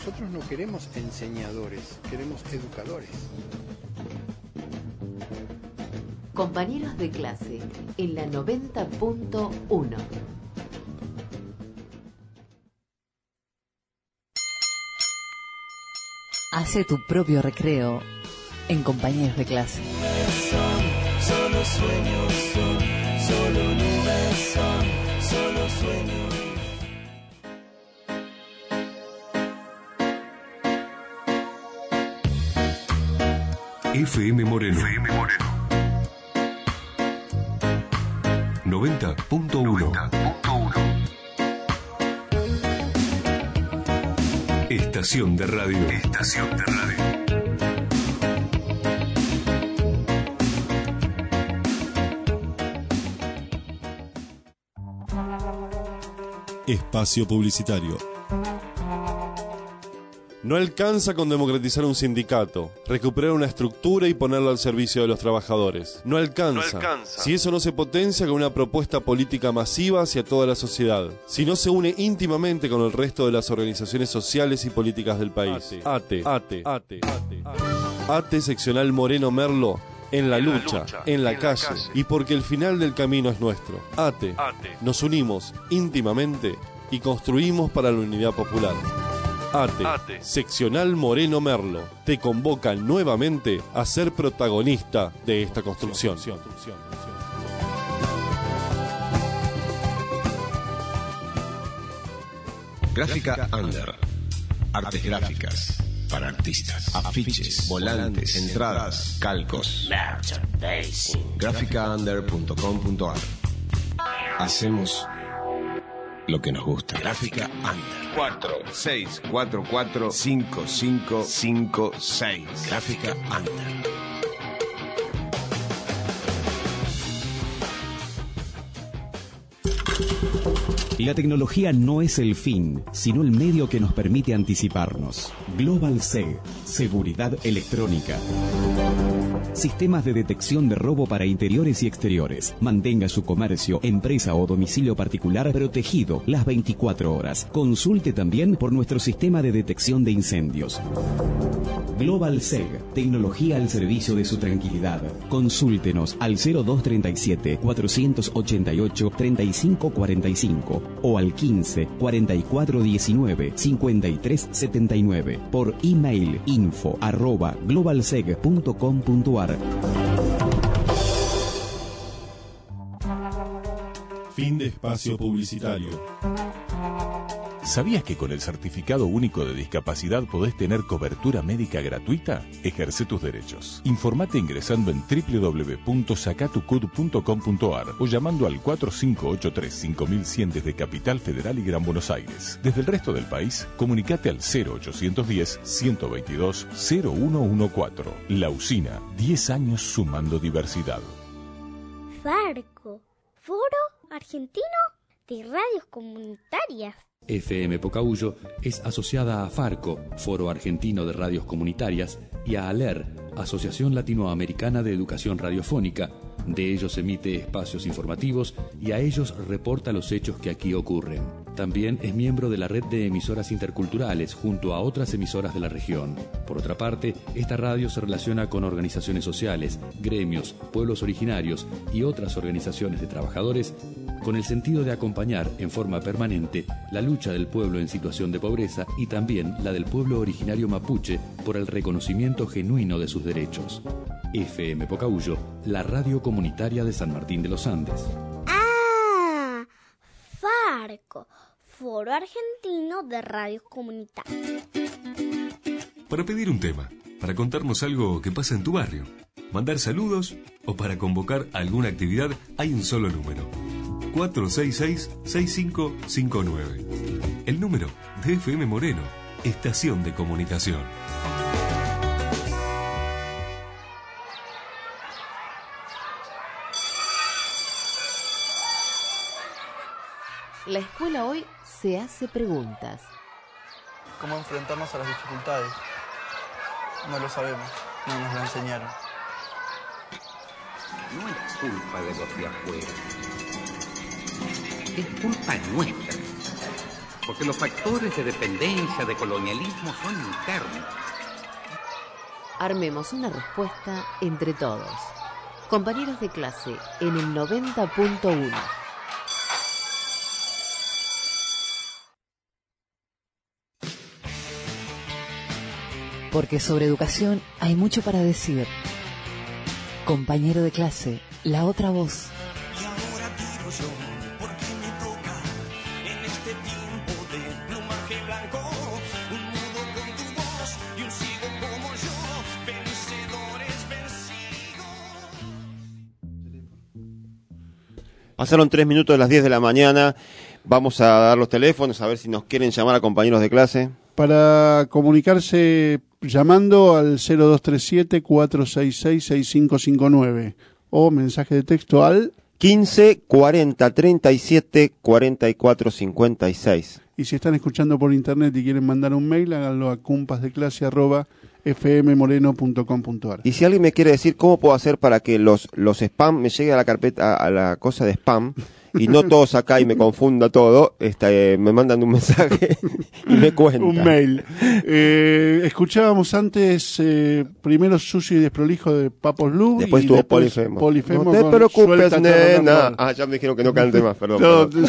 Nosotros no queremos enseñadores, queremos educadores. Compañeros de clase, en la noventa punto uno. Hace tu propio recreo en Compañeros de Clase. Son solo sueños, son solo nubes, son solo sueños. F M Moreno. F M Moreno. noventa punto uno. Estación de radio. Estación de radio. Espacio publicitario. No alcanza con democratizar un sindicato, recuperar una estructura y ponerlo al servicio de los trabajadores. No alcanza, no alcanza. Si eso no se potencia con una propuesta política masiva hacia toda la sociedad. Si no se une íntimamente con el resto de las organizaciones sociales y políticas del país. ATE, ATE, ATE, ATE, ATE seccional Moreno Merlo. En la, en lucha, la lucha, en la, en calle, la calle, y porque el final del camino es nuestro. ATE, ATE. Nos unimos íntimamente y construimos para la unidad popular. ATE, ATE, seccional Moreno Merlo, te convoca nuevamente a ser protagonista de esta construcción. Gráfica Under. Artes gráficas para artistas. Afiches, volantes, entradas, calcos. gráfica under punto com punto ar. Hacemos lo que nos gusta. Gráfica Under. cuatro seis cuatro cuatro cinco cinco cinco seis. Gráfica Under. La tecnología no es el fin, sino el medio que nos permite anticiparnos. Global S E G, seguridad electrónica. Sistemas de detección de robo para interiores y exteriores. Mantenga su comercio, empresa o domicilio particular protegido las veinticuatro horas. Consulte también por nuestro sistema de detección de incendios. Global S E G, tecnología al servicio de su tranquilidad. Consúltenos al cero dos treinta y siete, cuatrocientos ochenta y ocho, treinta y cinco cuarenta y cinco o al quince, cuarenta y cuatro diecinueve, cincuenta y tres setenta y nueve por email info arroba globalseg punto com punto ar. Fin de espacio publicitario. ¿Sabías que con el Certificado Único de Discapacidad podés tener cobertura médica gratuita? Ejerce tus derechos. Informate ingresando en doble u doble u doble u punto sacatucud punto com punto ar o llamando al cuatro cinco ocho tres cinco mil cien desde Capital Federal y Gran Buenos Aires. Desde el resto del país, comunicate al cero ochocientos diez, ciento veintidós, cero uno catorce. La Usina, diez años sumando diversidad. Farco, Foro Argentino de Radios Comunitarias. F M Pocahuyo es asociada a Farco, Foro Argentino de Radios Comunitarias, y a ALER, Asociación Latinoamericana de Educación Radiofónica. De ellos emite espacios informativos y a ellos reporta los hechos que aquí ocurren. También es miembro de la red de emisoras interculturales junto a otras emisoras de la región. Por otra parte, esta radio se relaciona con organizaciones sociales, gremios, pueblos originarios y otras organizaciones de trabajadores con el sentido de acompañar en forma permanente la lucha del pueblo en situación de pobreza y también la del pueblo originario mapuche por el reconocimiento genuino de sus derechos. F M Pocahuyo, la radio comunitaria de San Martín de los Andes. ¡Ah! Farco, Foro Argentino de Radios Comunitarias. Para pedir un tema, para contarnos algo que pasa en tu barrio, mandar saludos o para convocar alguna actividad, hay un solo número. cuatro seis seis, seis cinco cinco nueve. El número de F M Moreno, Estación de Comunicación. La escuela hoy se hace preguntas. ¿Cómo enfrentarnos a las dificultades? No lo sabemos, no nos lo enseñaron. No es culpa de los de afuera. Es culpa nuestra. porque los factores de dependencia, de colonialismo son internos. Armemos una respuesta entre todos. Compañeros de clase en el noventa punto uno. Porque sobre educación hay mucho para decir. Compañero de clase, la otra voz. Y ahora digo yo, porque me toca en este tiempo de plumaje blanco, un nudo con tu voz y un sigo como yo, vencedores vencidos. Pasaron tres minutos de las diez de la mañana. Vamos a dar los teléfonos a ver si nos quieren llamar a compañeros de clase. Para comunicarse llamando al cero dos tres siete, cuatro seis seis, seis cinco cinco nueve o mensaje de texto al quince cuarenta treinta y siete cuarenta y cuatro cincuenta y seis. Y si están escuchando por internet y quieren mandar un mail, háganlo a compasdeclase arroba f m moreno punto com punto a r. Y si alguien me quiere decir cómo puedo hacer para que los los spam me llegue a la carpeta, a, a la cosa de spam, y no todos acá y me confunda todo, este, me mandan un mensaje y me cuentan. Un mail. Eh, escuchábamos antes eh, primero Sucio y Desprolijo de Papos Blue. Después y tuvo después Polifemo. Polifemo. No te con preocupes, Suelta, nena. Carolina. Ah, ya me dijeron que no cante más, perdón. No, perdón.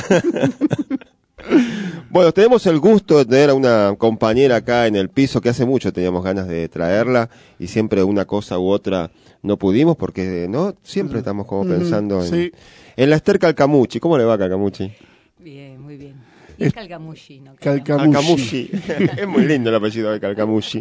Bueno, tenemos el gusto de tener a una compañera acá en el piso que hace mucho teníamos ganas de traerla y siempre una cosa u otra no pudimos porque no siempre estamos como pensando en, sí. en la Esther Calcamucci. ¿Cómo le va, Calcamucci? Bien, muy bien. Y es Calcamucci, ¿no? Calcamucci. Es muy lindo el apellido de Calcamucci.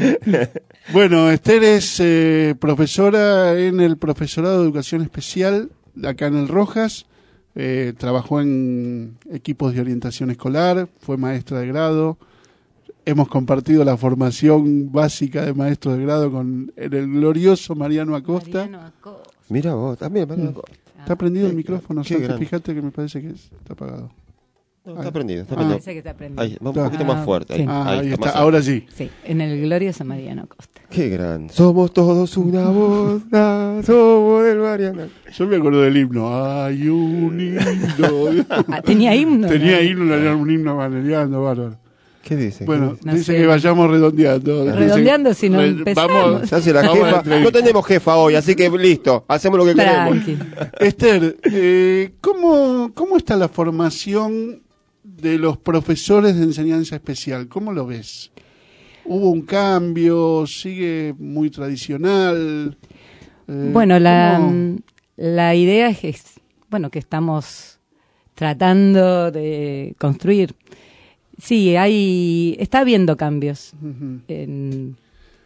Bueno, Esther es eh, profesora en el Profesorado de Educación Especial acá en el Rojas. Eh, trabajó en equipos de orientación escolar, fue maestra de grado. Hemos compartido la formación básica de maestro de grado con en el glorioso Mariano Acosta. Mariano Acosta. Mira vos, también Mariano Acosta. Está prendido el micrófono, Qué Santi, grande. fíjate que me parece que es- está apagado. No, está prendido, está Ah. prendido. Parece que está prendido. Ahí, va un poquito más fuerte. Ahí, sí. Ah, ahí está, más ahora cerca. sí. Sí, en el glorioso Mariano Acosta. Qué grande. Somos todos una boda, somos del Mariano. Yo me acuerdo del himno. Hay un himno. Ah, tenía himno. Tenía ¿no? himno, era un himno maneriano, bárbaro. ¿Qué dice? Bueno, No dice sé. que vayamos redondeando. Redondeando Dice- si no Re- empezamos. Vamos, Se hace la vamos a la jefa. entrevista. No tenemos jefa hoy, así que listo, hacemos lo que queremos. Tranqui. Esther, eh, ¿cómo, ¿cómo está la formación de los profesores de enseñanza especial? ¿Cómo lo ves? ¿Hubo un cambio? ¿Sigue muy tradicional? Eh, Bueno, la, ¿cómo? la idea es, es, bueno, que estamos tratando de construir. Sí, hay, está habiendo cambios. Ujú. En-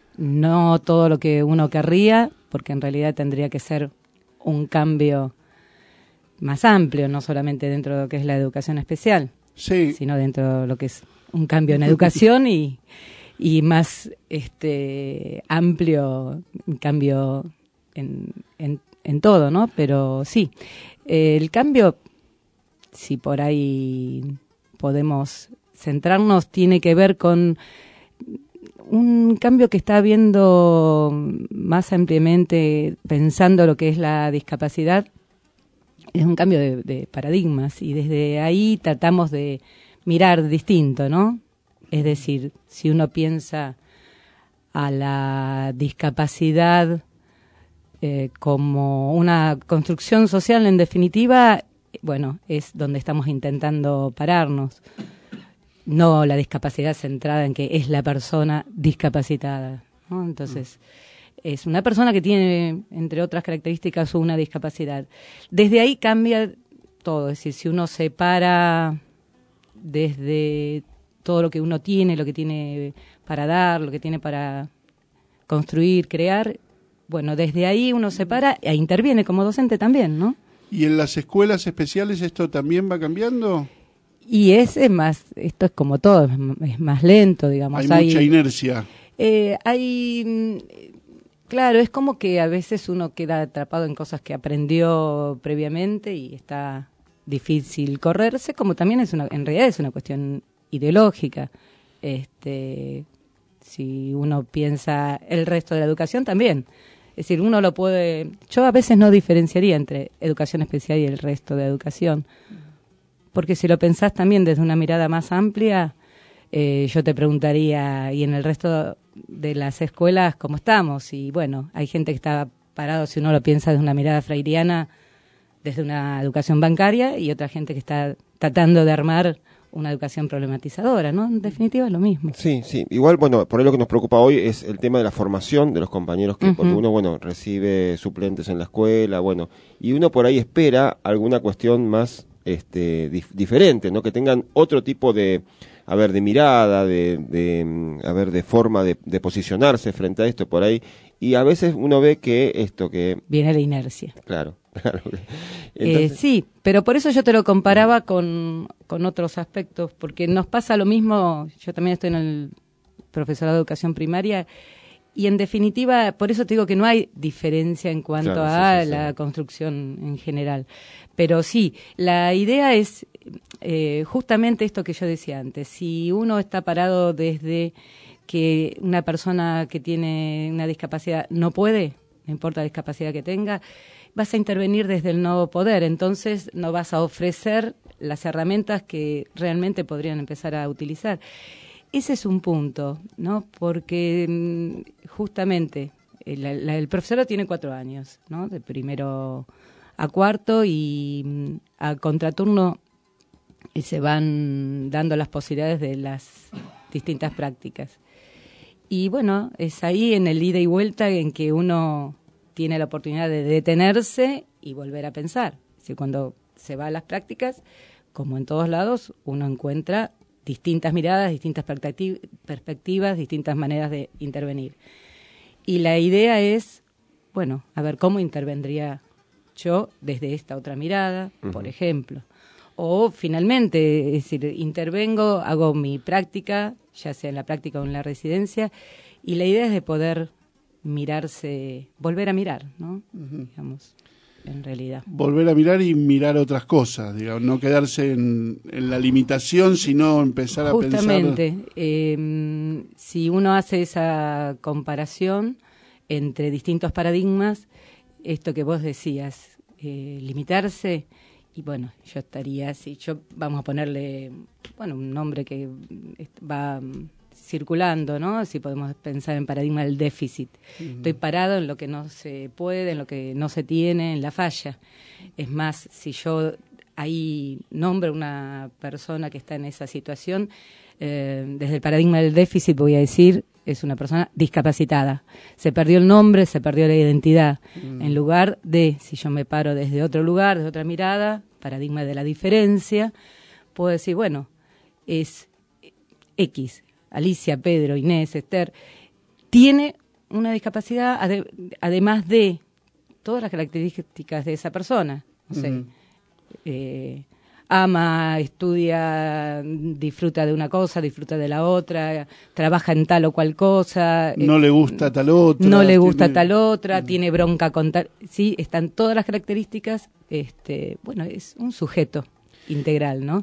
no todo lo que uno querría, porque en realidad tendría que ser un cambio más amplio, no solamente dentro de lo que es la educación especial, Sí. sino dentro de lo que es un cambio en educación y, y más este amplio, un cambio en, en, en todo, ¿no? Pero sí, eh, el cambio, si por ahí podemos centrarnos, tiene que ver con un cambio que está habiendo más ampliamente pensando lo que es la discapacidad. Es un cambio de, de paradigmas y desde ahí tratamos de mirar distinto, ¿no? Es decir, si uno piensa a la discapacidad eh, como una construcción social en definitiva, bueno, es donde estamos intentando pararnos. No la discapacidad centrada en que es la persona discapacitada, ¿no? Entonces, es una persona que tiene, entre otras características, una discapacidad. Desde ahí cambia todo, es decir, si uno se para desde todo lo que uno tiene, lo que tiene para dar, lo que tiene para construir, crear, bueno, desde ahí uno se para e interviene como docente también, ¿no? ¿Y en las escuelas especiales esto también va cambiando? Y es, es más, esto es como todo, es, m- es más lento, digamos. Hay mucha inercia. Eh, hay, mm, claro, es como que a veces uno queda atrapado en cosas que aprendió previamente y está difícil correrse, como también es una, en realidad es una cuestión ideológica. Este, si uno piensa el resto de la educación también. Es decir, uno lo puede, yo a veces no diferenciaría entre educación especial y el resto de educación. porque si lo pensás también desde una mirada más amplia, eh, yo te preguntaría, ¿y en el resto de las escuelas cómo estamos? Y bueno, hay gente que está parado, si uno lo piensa desde una mirada freiriana, desde una educación bancaria, y otra gente que está tratando de armar una educación problematizadora, ¿no? En definitiva es lo mismo. Sí, sí. Igual, bueno, por ahí lo que nos preocupa hoy es el tema de la formación de los compañeros, que Uh-huh. porque uno, bueno, recibe suplentes en la escuela, bueno, y uno por ahí espera alguna cuestión más este dif- diferente, ¿no? Que tengan otro tipo de, a ver, de mirada, de, de a ver, de forma de, de posicionarse frente a esto por ahí, y a veces uno ve que esto que... Viene la inercia. Claro, claro. Eh, sí, pero por eso yo te lo comparaba con, con otros aspectos, porque nos pasa lo mismo, yo también estoy en el profesorado de educación primaria, y en definitiva, por eso te digo que no hay diferencia en cuanto Claro, a sí, sí, la sí. construcción en general. Pero sí, la idea es eh, justamente esto que yo decía antes, si uno está parado desde que una persona que tiene una discapacidad no puede, no importa la discapacidad que tenga, vas a intervenir desde el no poder, entonces no vas a ofrecer las herramientas que realmente podrían empezar a utilizar. Ese es un punto, ¿no? Porque mm, justamente el, la- el profesorado tiene cuatro años, ¿no? De primero a cuarto, y mm, a contraturno y se van dando las posibilidades de las distintas prácticas. Y bueno, es ahí en el ida y vuelta en que uno tiene la oportunidad de detenerse y volver a pensar. Es decir, cuando se va a las prácticas, como en todos lados, uno encuentra distintas miradas, distintas perspecti- perspectivas, distintas maneras de intervenir. Y la idea es, bueno, a ver cómo intervendría yo desde esta otra mirada, Ujú. por ejemplo. O finalmente, es decir, intervengo, hago mi práctica, ya sea en la práctica o en la residencia, y la idea es de poder mirarse, volver a mirar, ¿no? Digamos, en realidad. Volver a mirar y mirar otras cosas, digamos, no quedarse en, en la limitación, sino empezar a pensar. Justamente, eh, si uno hace esa comparación entre distintos paradigmas, esto que vos decías, eh, limitarse, y bueno, yo estaría, si yo, vamos a ponerle, bueno, un nombre que mm, va mm, circulando, ¿no? Si podemos pensar en paradigma del déficit. Ujú. Estoy parado en lo que no se puede, en lo que no se tiene, en la falla. Es más, si yo ahí nombro una persona que está en esa situación, eh, desde el paradigma del déficit voy a decir, es una persona discapacitada. Se perdió el nombre, se perdió la identidad. Mm. En lugar de, si yo me paro desde otro lugar, desde otra mirada, paradigma de la diferencia, puedo decir, bueno, es X, Alicia, Pedro, Inés, Esther, tiene una discapacidad ade- además de todas las características de esa persona. No sé, Ujú. eh, ama, estudia, disfruta de una cosa, disfruta de la otra, trabaja en tal o cual cosa. No eh, le gusta tal otra. No le gusta tiene- tal otra, tiene bronca con tal... Sí, están todas las características. Este, bueno, es un sujeto integral, ¿no?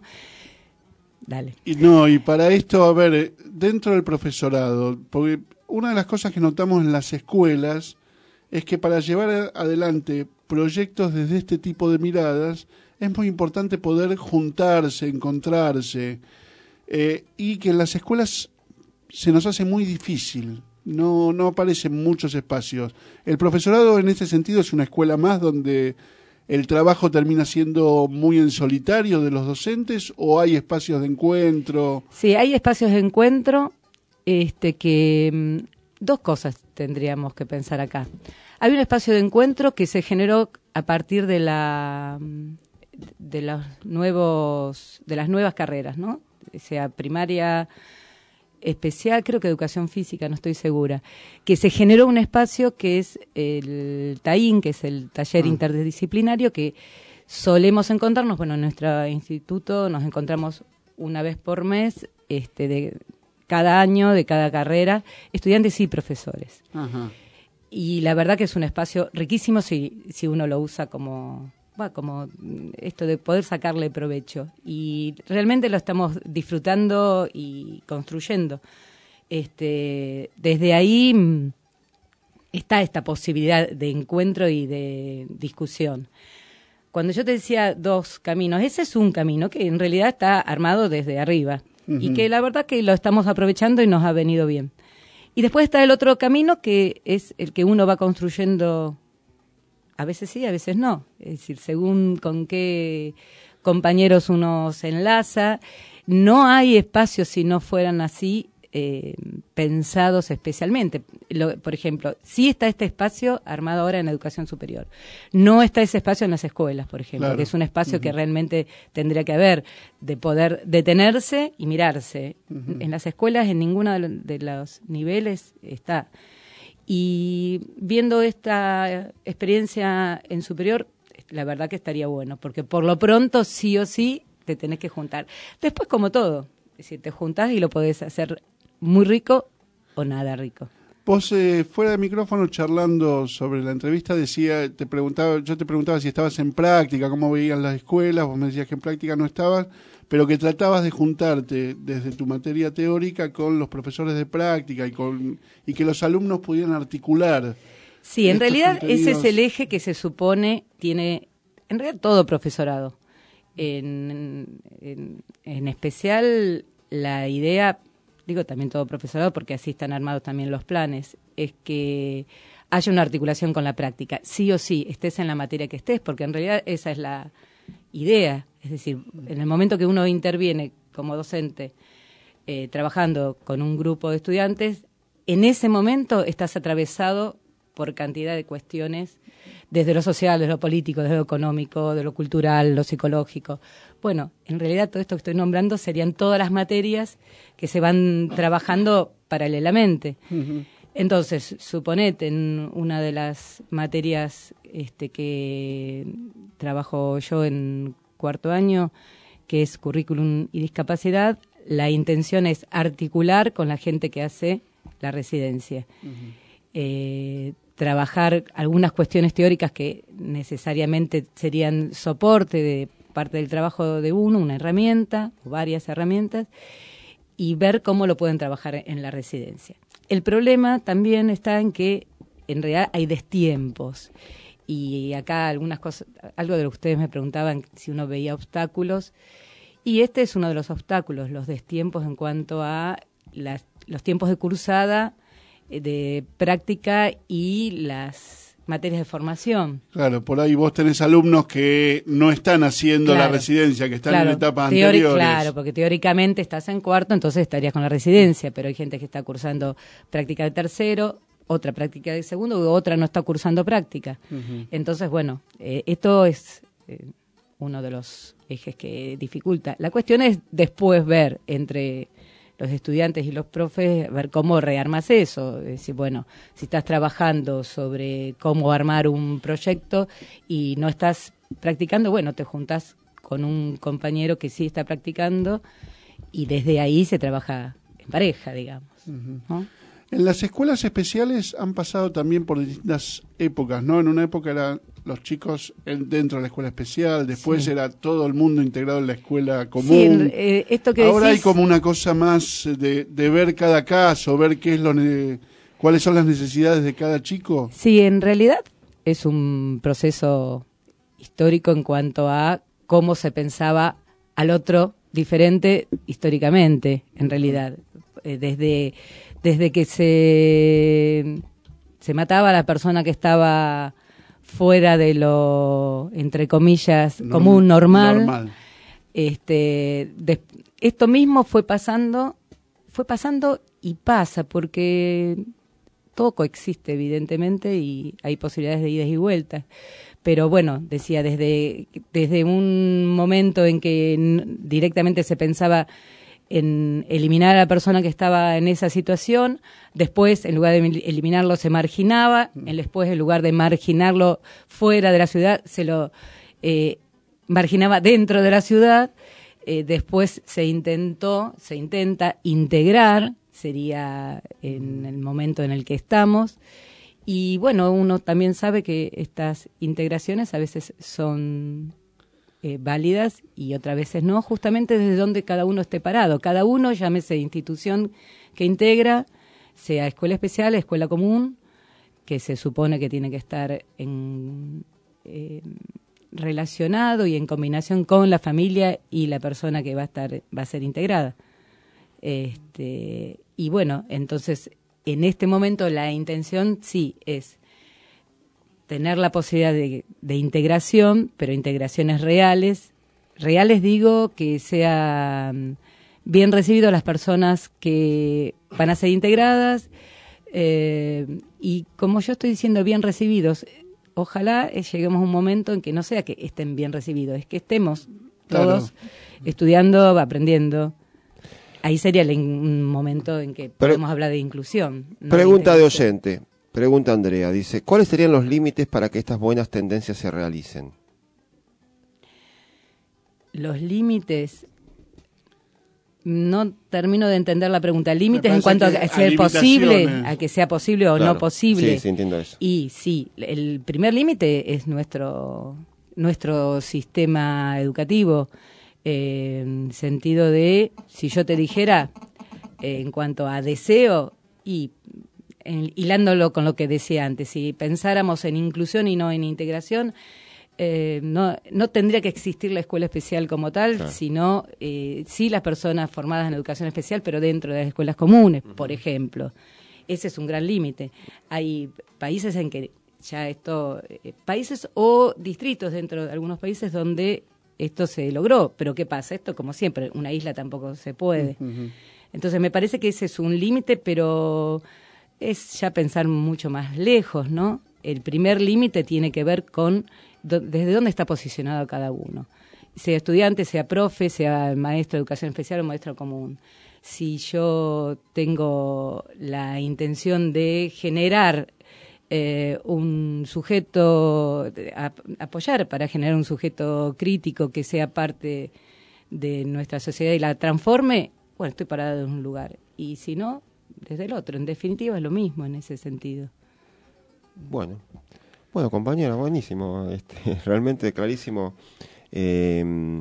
Dale. Y no, y para esto, a ver, eh, dentro del profesorado, porque una de las cosas que notamos en las escuelas es que para llevar a- adelante proyectos desde este tipo de miradas es muy importante poder juntarse, encontrarse, eh, y que en las escuelas se nos hace muy difícil, no, no aparecen muchos espacios. El profesorado en este sentido es una escuela más donde el trabajo termina siendo muy en solitario de los docentes, o hay espacios de encuentro. Sí, hay espacios de encuentro, este, que mm, dos cosas tendríamos que pensar acá. Hay un espacio de encuentro que se generó a partir de la mm, de los nuevos de las nuevas carreras, ¿no? Sea primaria, especial, creo que educación física, no estoy segura, que se generó un espacio que es el TAIN, que es el taller Ah. interdisciplinario, que solemos encontrarnos, bueno, en nuestro instituto nos encontramos una vez por mes, este, de cada año, de cada carrera, estudiantes y profesores. Ajá. Y la verdad que es un espacio riquísimo si, si uno lo usa como, bueno, como mm, esto de poder sacarle provecho. Y realmente lo estamos disfrutando y construyendo. Este, desde ahí mm, está esta posibilidad de encuentro y de discusión. cuando yo te decía dos caminos, ese es un camino que en realidad está armado desde arriba uh-huh. y que la verdad que lo estamos aprovechando y nos ha venido bien. Y después está el otro camino que es el que uno va construyendo, a veces sí, a veces no. Es decir, según con qué compañeros uno se enlaza. No hay espacios si no fueran así eh, pensados especialmente. Lo, por ejemplo, sí está este espacio armado ahora en educación superior. No está ese espacio en las escuelas, por ejemplo, claro. que es un espacio uh-huh. que realmente tendría que haber de poder detenerse y mirarse. Uh-huh. En las escuelas, en ninguno de los niveles está. Y viendo esta experiencia en superior, la verdad que estaría bueno, porque por lo pronto sí o sí te tenés que juntar. Después, como todo, es decir, te juntás y lo podés hacer muy rico o nada rico. Vos, eh, fuera de micrófono, charlando sobre la entrevista, decía, te preguntaba, yo te preguntaba si estabas en práctica, cómo veían las escuelas, vos me decías que en práctica no estabas, pero que tratabas de juntarte desde tu materia teórica con los profesores de práctica y, con, y que los alumnos pudieran articular. Sí, en realidad contenidos. Ese es el eje que se supone tiene, en realidad todo profesorado. En, en, en especial la idea, digo también todo profesorado porque así están armados también los planes, es que haya una articulación con la práctica, sí o sí, estés en la materia que estés, porque en realidad esa es la idea, es decir, en el momento que uno interviene como docente eh, trabajando con un grupo de estudiantes, en ese momento estás atravesado por cantidad de cuestiones, desde lo social, de lo político, desde lo económico, de lo cultural, lo psicológico. Bueno, en realidad todo esto que estoy nombrando serían todas las materias que se van trabajando paralelamente. Uh-huh. Entonces, suponete en una de las materias este, que trabajo yo en cuarto año, que es currículum y discapacidad, la intención es articular con la gente que hace la residencia. Uh-huh. Eh, trabajar algunas cuestiones teóricas que necesariamente serían soporte de parte del trabajo de uno, una herramienta o varias herramientas, y ver cómo lo pueden trabajar en la residencia. El problema también está en que en realidad hay destiempos, y acá algunas cosas, algo de lo que ustedes me preguntaban, si uno veía obstáculos, y este es uno de los obstáculos, los destiempos en cuanto a las, los tiempos de cursada, de práctica y las materias de formación. Claro, por ahí vos tenés alumnos que no están haciendo claro, la residencia, que están claro, en etapas teori- anteriores. Claro, porque teóricamente estás en cuarto, entonces estarías con la residencia, pero hay gente que está cursando práctica de tercero, otra práctica de segundo, u otra no está cursando práctica. Uh-huh. Entonces, bueno, eh, esto es eh, uno de los ejes que dificulta. La cuestión es después ver entre los estudiantes y los profes, ver cómo rearmas eso. Es decir, bueno, si estás trabajando sobre cómo armar un proyecto y no estás practicando, bueno, te juntás con un compañero que sí está practicando y desde ahí se trabaja en pareja, digamos. Uh-huh. ¿No? En las escuelas especiales han pasado también por distintas épocas, ¿no? En una época eran los chicos dentro de la escuela especial, después sí. era todo el mundo integrado en la escuela común. Sí, eh, esto que Ahora decís... hay como una cosa más de, de ver cada caso, ver qué es lo ne- cuáles son las necesidades de cada chico. Sí, en realidad es un proceso histórico en cuanto a cómo se pensaba al otro diferente históricamente, en realidad. Eh, desde, desde que se, se mataba a la persona que estaba fuera de lo, entre comillas, Norm- común, normal. normal. Este, de, esto mismo fue pasando, fue pasando y pasa, porque todo coexiste, evidentemente, y hay posibilidades de idas y vueltas. Pero bueno, decía, desde, desde un momento en que n- directamente se pensaba en eliminar a la persona que estaba en esa situación, después en lugar de eliminarlo se marginaba, en después en lugar de marginarlo fuera de la ciudad se lo eh, marginaba dentro de la ciudad, eh, después se intentó, se intenta integrar, sería en el momento en el que estamos, y bueno, uno también sabe que estas integraciones a veces son Eh, válidas y otras veces no, justamente desde donde cada uno esté parado. Cada uno, llámese institución que integra, sea escuela especial, escuela común, que se supone que tiene que estar en, eh, relacionado y en combinación con la familia y la persona que va a estar, va a ser integrada. Este, y bueno, entonces, en este momento la intención sí es tener la posibilidad de, de integración, pero integraciones reales. Reales digo que sean bien recibidos las personas que van a ser integradas, eh, y como yo estoy diciendo bien recibidos, ojalá eh, lleguemos a un momento en que no sea que estén bien recibidos, es que estemos todos claro. estudiando, aprendiendo. Ahí sería el, un momento en que Pre podemos hablar de inclusión. ¿no? Pregunta de oyente, pregunta Andrea, dice, ¿cuáles serían los límites para que estas buenas tendencias se realicen? Los límites... No termino de entender la pregunta. ¿Límites en cuanto a que sea posible, a que sea posible o claro. no posible? Sí, sí, entiendo eso. Y sí, el primer límite es nuestro nuestro sistema educativo, eh, en sentido de, si yo te dijera, eh, en cuanto a deseo, y en, hilándolo con lo que decía antes, si pensáramos en inclusión y no en integración, Eh, no, no tendría que existir la escuela especial como tal, claro. sino eh, sí las personas formadas en educación especial, pero dentro de las escuelas comunes, uh-huh. por ejemplo. Ese es un gran límite. Hay países en que ya esto, eh, países o distritos dentro de algunos países donde esto se logró, pero ¿qué pasa? Esto, como siempre, una isla tampoco se puede. Uh-huh. Entonces me parece que ese es un límite, pero es ya pensar mucho más lejos, ¿no? El primer límite tiene que ver con desde dónde está posicionado cada uno, sea estudiante, sea profe, sea maestro de educación especial o maestro común. Si yo tengo la intención de generar eh, un sujeto, a, apoyar para generar un sujeto crítico que sea parte de nuestra sociedad y la transforme, bueno, estoy parada en un lugar, y si no, desde el otro. En definitiva es lo mismo en ese sentido. Bueno. Bueno, compañera, buenísimo, este, realmente clarísimo. Eh,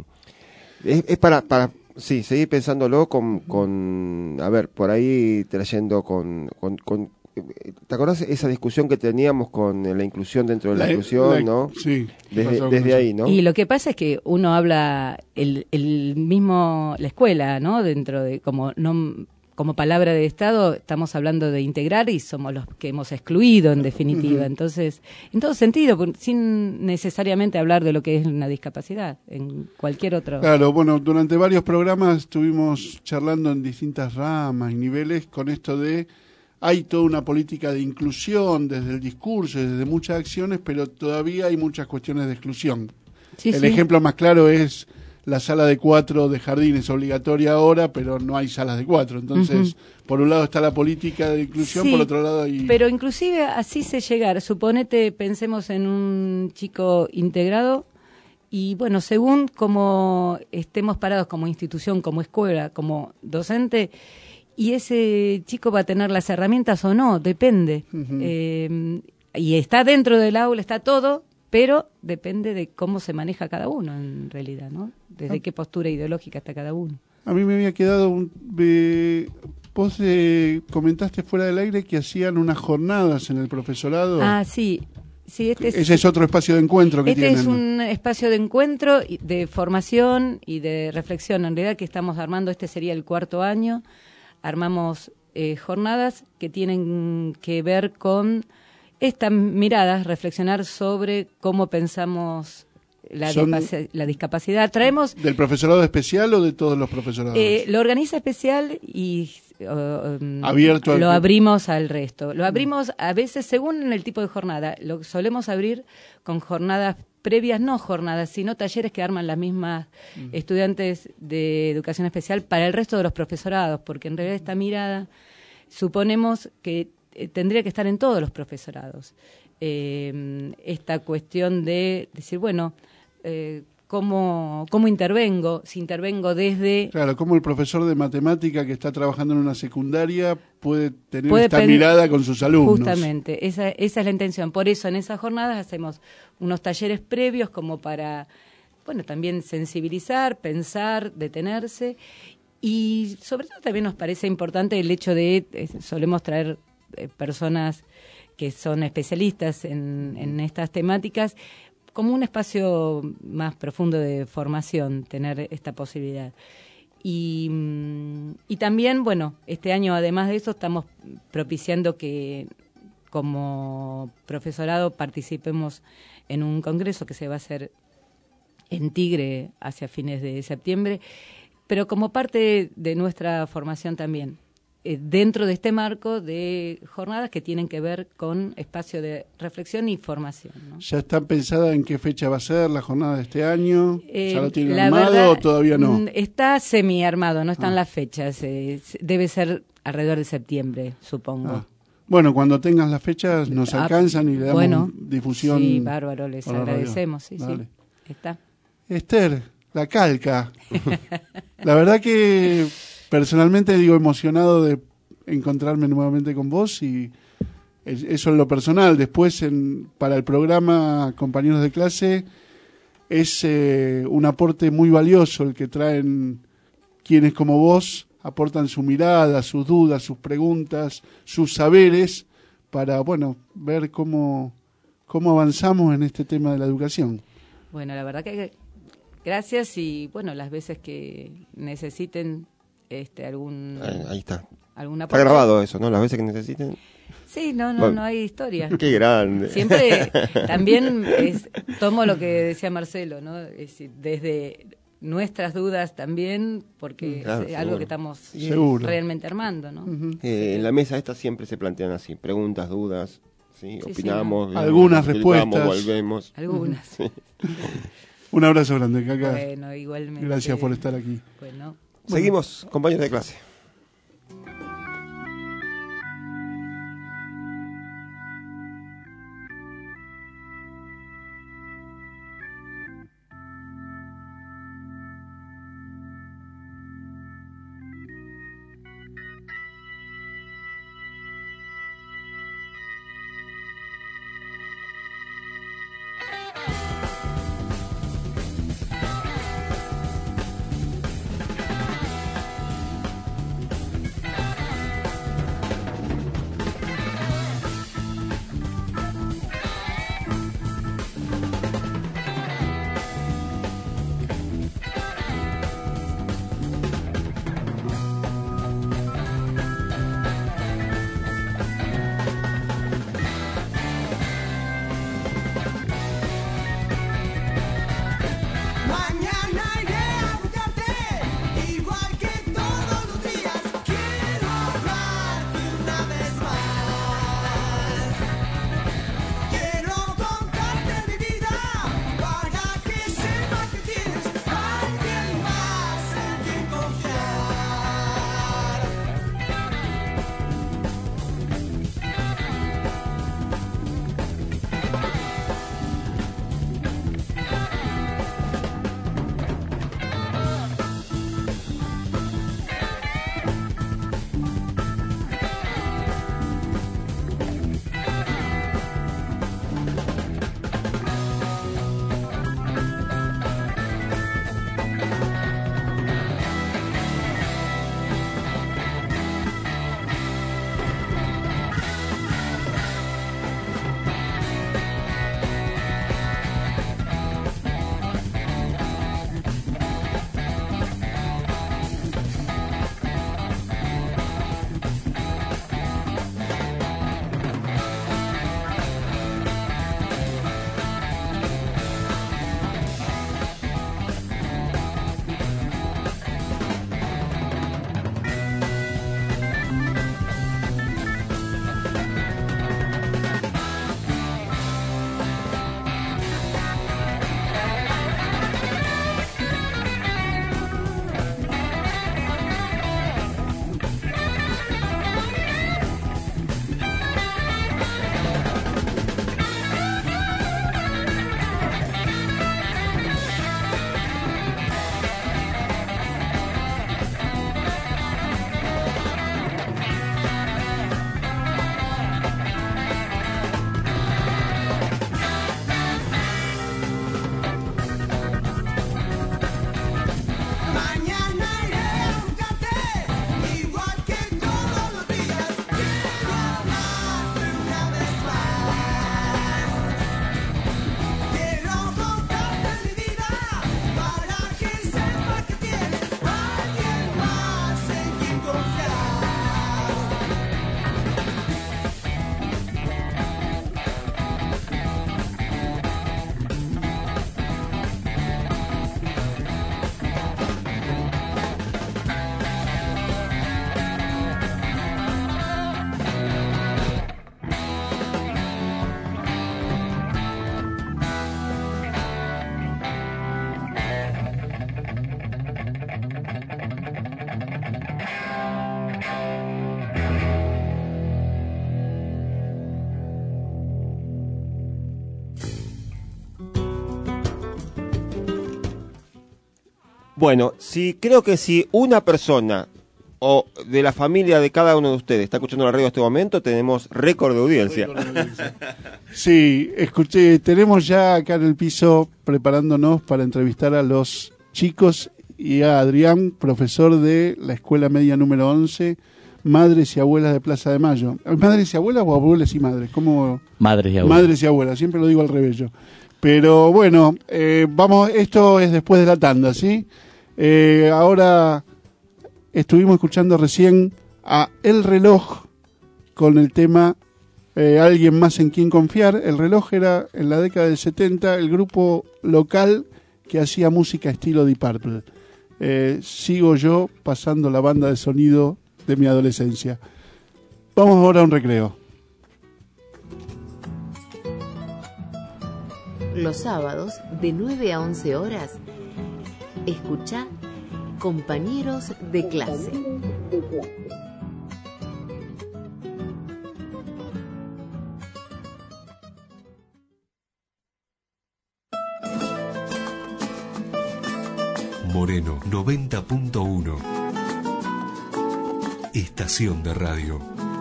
es, es para, para, sí, seguir pensándolo con, con, a ver, por ahí trayendo con, con, con ¿te acordás esa discusión que teníamos con la inclusión dentro de la, la inclusión, la, no? Sí. Desde, desde ahí, ¿no? Y lo que pasa es que uno habla el, el mismo, la escuela, ¿no? Dentro de, como no... como palabra de Estado, estamos hablando de integrar y somos los que hemos excluido, en definitiva. Uh-huh. Entonces, en todo sentido, sin necesariamente hablar de lo que es una discapacidad, en cualquier otro... Claro, bueno, durante varios programas estuvimos charlando en distintas ramas y niveles con esto de... Hay toda una política de inclusión desde el discurso, desde muchas acciones, pero todavía hay muchas cuestiones de exclusión. Sí, el sí. ejemplo más claro es... La sala de cuatro de jardín es obligatoria ahora, pero no hay salas de cuatro. Entonces, uh-huh. por un lado está la política de inclusión, sí, por otro lado hay... pero inclusive así se llega. Suponete, pensemos en un chico integrado y, bueno, según cómo estemos parados como institución, como escuela, como docente, y ese chico va a tener las herramientas o no, depende. Uh-huh. Eh, y está dentro del aula, está todo... pero depende de cómo se maneja cada uno en realidad, ¿no? Desde ah. qué postura ideológica está cada uno. A mí me había quedado un... Eh, vos eh, comentaste fuera del aire que hacían unas jornadas en el profesorado. Ah, sí. sí este es, Ese es otro espacio de encuentro que este tienen. Este es un espacio de encuentro, de formación y de reflexión. En realidad que estamos armando, este sería el cuarto año, armamos eh, jornadas que tienen que ver con... estas miradas, reflexionar sobre cómo pensamos la, discapac- la discapacidad. Traemos ¿del profesorado especial o de todos los profesorados? Eh, lo organiza especial y uh, abierto al... lo abrimos al resto. Lo abrimos a veces según el tipo de jornada. Lo solemos abrir con jornadas previas, no jornadas, sino talleres que arman las mismas mm. estudiantes de educación especial para el resto de los profesorados, porque en realidad esta mirada suponemos que tendría que estar en todos los profesorados. Eh, esta cuestión de decir, bueno, eh, ¿cómo, ¿cómo intervengo? Si intervengo desde... Claro, cómo el profesor de matemática que está trabajando en una secundaria puede tener puede esta pen... mirada con sus alumnos. Justamente, esa, esa es la intención. Por eso en esas jornadas hacemos unos talleres previos como para, bueno, también sensibilizar, pensar, detenerse. Y sobre todo también nos parece importante el hecho de, eh, solemos traer personas que son especialistas en, en estas temáticas, como un espacio más profundo de formación, tener esta posibilidad. Y, y también, bueno, este año además de eso estamos propiciando que como profesorado participemos en un congreso que se va a hacer en Tigre hacia fines de septiembre, pero como parte de nuestra formación también, eh, dentro de este marco de jornadas que tienen que ver con espacio de reflexión y formación, ¿no? ¿Ya está pensada en qué fecha va a ser la jornada de este año? Eh, ¿Ya lo tienen la armado verdad, o todavía no? mm, Está semi-armado, no están Ah. las fechas. eh, debe ser alrededor de septiembre, supongo. Ah. Bueno, cuando tengas las fechas nos Ah, alcanzan y le damos bueno, difusión. sí, bárbaro, les por la radio. agradecemos, sí, Dale. sí. Está. Esther, la calca. La verdad que personalmente digo emocionado de encontrarme nuevamente con vos y es- eso en lo personal. Después en, para el programa Compañeros de Clase es eh, un aporte muy valioso el que traen quienes como vos aportan su mirada, sus dudas, sus preguntas, sus saberes para, bueno, ver cómo, cómo avanzamos en este tema de la educación. Bueno, la verdad que gracias y bueno, las veces que necesiten este algún Ahí, ahí está. alguna Está grabado eso, ¿no? Las veces que necesiten. Sí, no, no, Bueno, no hay historia. qué grande. Siempre también es, tomo lo que decía Marcelo, ¿no? Es decir, desde nuestras dudas también, porque Claro, es algo seguro. que estamos Seguro. realmente armando, ¿no? Eh, en la mesa esta siempre se plantean así, preguntas, dudas, ¿sí? Sí, Opinamos. sí, vemos, Algunas explicamos, respuestas. volvemos. Algunas. Sí. Un abrazo grande, Caca. Bueno, igualmente. Gracias por estar aquí. Bueno. Seguimos, compañeros de clase. Bueno, si creo que si una persona o de la familia de cada uno de ustedes está escuchando la radio en este momento, tenemos récord de audiencia. Sí, escuché, tenemos ya acá en el piso preparándonos para entrevistar a los chicos y a Adrián, profesor de la escuela media número once, Madres y Abuelas de Plaza de Mayo. ¿Madres y abuelas o abuelas y madres? ¿Cómo? Madres y abuelas. Madres y abuelas, siempre lo digo al revés yo. Pero bueno, eh, vamos, esto es después de la tanda, ¿sí? Eh, ahora estuvimos escuchando recién a El Reloj con el tema eh, Alguien más en quien confiar. El Reloj era en la década del setenta el grupo local que hacía música estilo Deep Purple. Eh, sigo yo pasando la banda de sonido de mi adolescencia. Vamos ahora a un recreo. Los sábados, de nueve a once horas, escucha Compañeros de Clase. Moreno noventa punto uno. Estación de radio.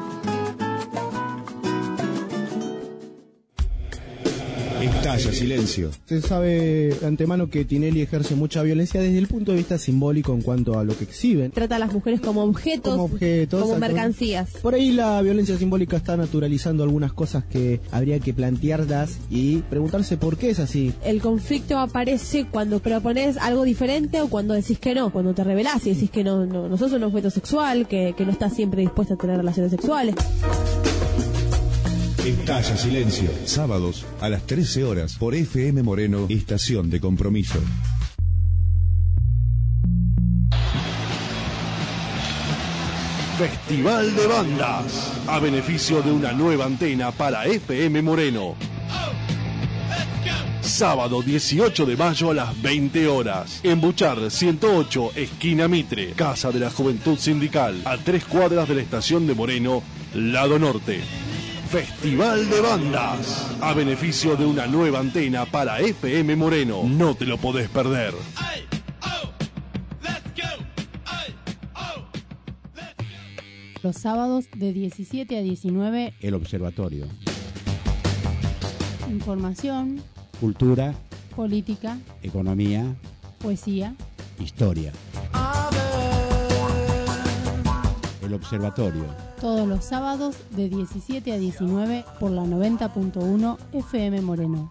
Estalla silencio. Se sabe de antemano que Tinelli ejerce mucha violencia desde el punto de vista simbólico en cuanto a lo que exhiben. Trata a las mujeres como objetos, como, objetos, como mercancías. Por ahí la violencia simbólica está naturalizando algunas cosas que habría que plantearlas y preguntarse por qué es así. El conflicto aparece cuando propones algo diferente o cuando decís que no, cuando te revelás y decís que no, no, no sos un objeto sexual, que, que no estás siempre dispuesta a tener relaciones sexuales. Estalla silencio. Sábados a las trece horas por F M Moreno, estación de compromiso. Festival de Bandas, a beneficio de una nueva antena para F M Moreno. Sábado dieciocho de mayo a las veinte horas. En Buchar ciento ocho, esquina Mitre, Casa de la Juventud Sindical, a tres cuadras de la estación de Moreno, lado norte. Festival de Bandas, a beneficio de una nueva antena para F M Moreno. No te lo podés perder. Los sábados de diecisiete a diecinueve, El Observatorio. información, Cultura, política, economía, poesía. historia. El Observatorio. Todos los sábados de diecisiete a diecinueve por la noventa punto uno F M Moreno.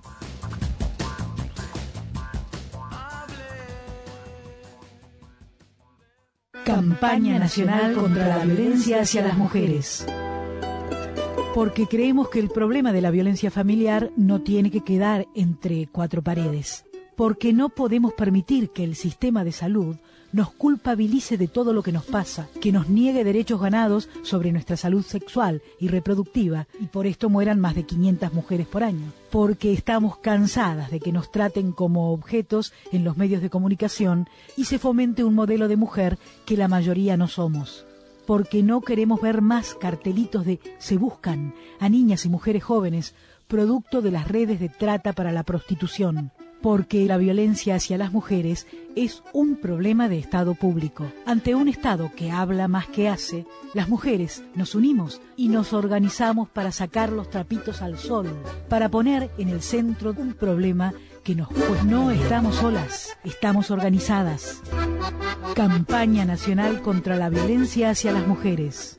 Campaña Nacional contra la Violencia hacia las Mujeres. Porque creemos que el problema de la violencia familiar no tiene que quedar entre cuatro paredes. Porque no podemos permitir que el sistema de salud nos culpabilice de todo lo que nos pasa, que nos niegue derechos ganados sobre nuestra salud sexual y reproductiva, y por esto mueran más de quinientas mujeres por año. Porque estamos cansadas de que nos traten como objetos en los medios de comunicación y se fomente un modelo de mujer que la mayoría no somos. Porque no queremos ver más cartelitos de "se buscan" a niñas y mujeres jóvenes, producto de las redes de trata para la prostitución. Porque la violencia hacia las mujeres es un problema de Estado público. Ante un Estado que habla más que hace, las mujeres nos unimos y nos organizamos para sacar los trapitos al sol, para poner en el centro un problema que nos... Pues no estamos solas, estamos organizadas. Campaña Nacional contra la Violencia hacia las Mujeres.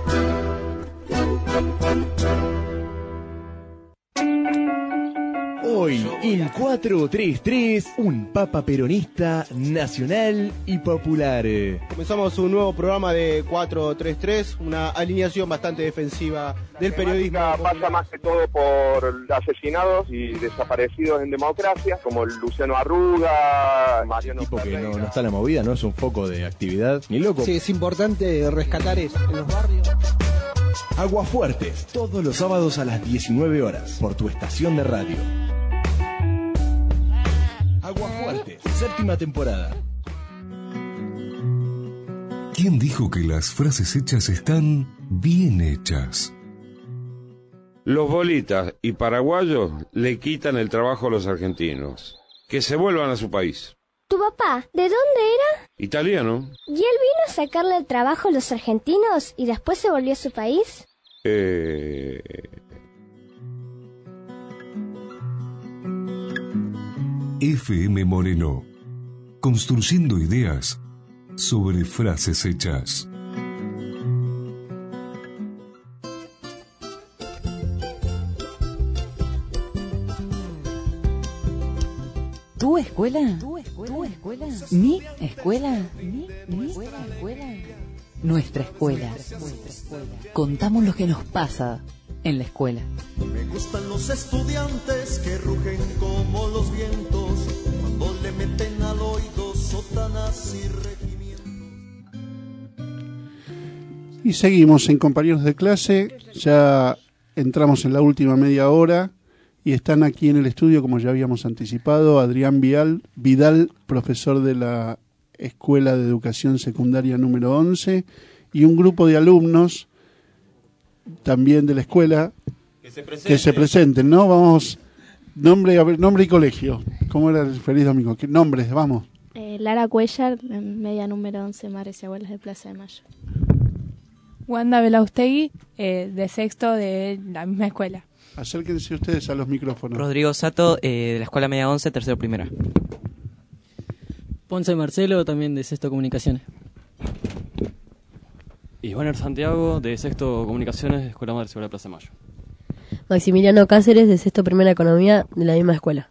Hoy, en cuatro tres tres, un papa peronista nacional y popular. Comenzamos un nuevo programa de cuatro tres tres, una alineación bastante defensiva del periodismo. Pasa más que todo por asesinados y desaparecidos en democracia, como Luciano Arruga, Mariano Tipo que no, no está en la movida, no es un foco de actividad, ni loco. Sí, es importante rescatar eso en los barrios. Aguafuertes, todos los sábados a las diecinueve horas, por tu estación de radio. Aguafuertes, séptima temporada. ¿Quién dijo que las frases hechas están bien hechas? Los bolitas y paraguayos le quitan el trabajo a los argentinos. Que se vuelvan a su país. ¿Tu papá, de dónde era? Italiano. ¿Y él vino a sacarle el trabajo a los argentinos y después se volvió a su país? Eh... F M Moreno, construyendo ideas sobre frases hechas. ¿Tu escuela? ¿Tu escuela? ¿Tu escuela? ¿Mi escuela? ¿Mi, mi escuela? Nuestra escuela. Contamos lo que nos pasa en la escuela. Me gustan los estudiantes que rugen como los vientos cuando le meten al oído sotanas y regimientos. Y seguimos en Compañeros de Clase, ya entramos en la última media hora y están aquí en el estudio, como ya habíamos anticipado, Adrián Vidal, Vidal, profesor de la Escuela de Educación Secundaria número once, y un grupo de alumnos también de la escuela que se presenten, que se presenten, ¿no? Vamos, nombre, a ver, nombre y colegio. ¿Cómo era el feliz domingo? ¿Qué nombres? Vamos. Eh, Lara Cuellar, media número once, Madres y Abuelas de Plaza de Mayo. Wanda Belaustegui, eh, de sexto de la misma escuela. Acérquense ustedes a los micrófonos. Rodrigo Sato, eh, de la escuela media once, tercero primera. Ponce Marcelo, también de sexto Comunicaciones. Ismael Santiago, de sexto Comunicaciones, Escuela Madre Segura de Plaza de Mayo. Maximiliano Cáceres, de sexto Primera Economía, de la misma escuela.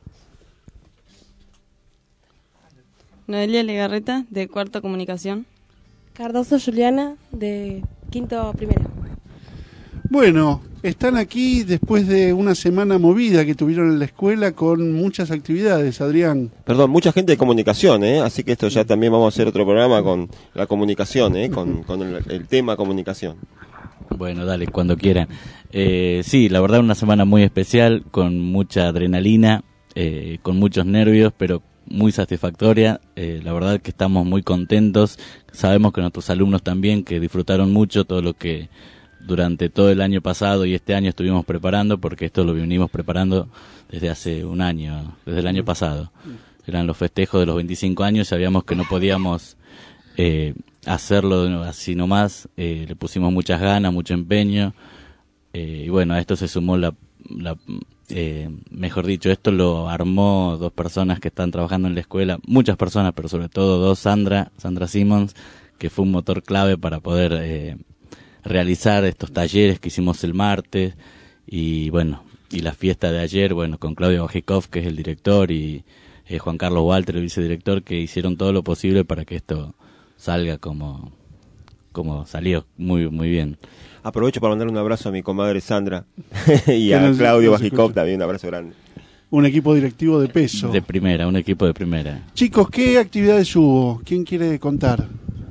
Noelia Legarreta, de cuarto Comunicación. Cardoso Juliana, de quinto Primera. Bueno, están aquí después de una semana movida que tuvieron en la escuela con muchas actividades, Adrián. Perdón, mucha gente de comunicación, ¿eh? Así que esto ya también vamos a hacer otro programa con la comunicación, ¿eh? Con, con el, el tema comunicación. Bueno, dale, cuando quieran. Eh, sí, la verdad una semana muy especial, con mucha adrenalina, eh, con muchos nervios, pero muy satisfactoria. Eh, la verdad que estamos muy contentos. Sabemos que nuestros alumnos también, que disfrutaron mucho todo lo que durante todo el año pasado y este año estuvimos preparando, porque esto lo venimos preparando desde hace un año, desde el año pasado. Eran los festejos de los veinticinco años, sabíamos que no podíamos eh, hacerlo así nomás, eh, le pusimos muchas ganas, mucho empeño, eh, y bueno, a esto se sumó la, la eh, mejor dicho, esto lo armó dos personas que están trabajando en la escuela, muchas personas, pero sobre todo dos, Sandra, Sandra Simmons, que fue un motor clave para poder eh, realizar estos talleres que hicimos el martes, y bueno, y la fiesta de ayer, bueno, con Claudio Bajikov, que es el director, y eh, Juan Carlos Walter, el vicedirector, que hicieron todo lo posible para que esto salga como, como salió, muy muy bien. Aprovecho para mandar un abrazo a mi comadre Sandra y a Claudio Bajikov también, un abrazo grande. Un equipo directivo de peso. De primera, un equipo de primera. Chicos, ¿qué actividades hubo? ¿Quién quiere contar?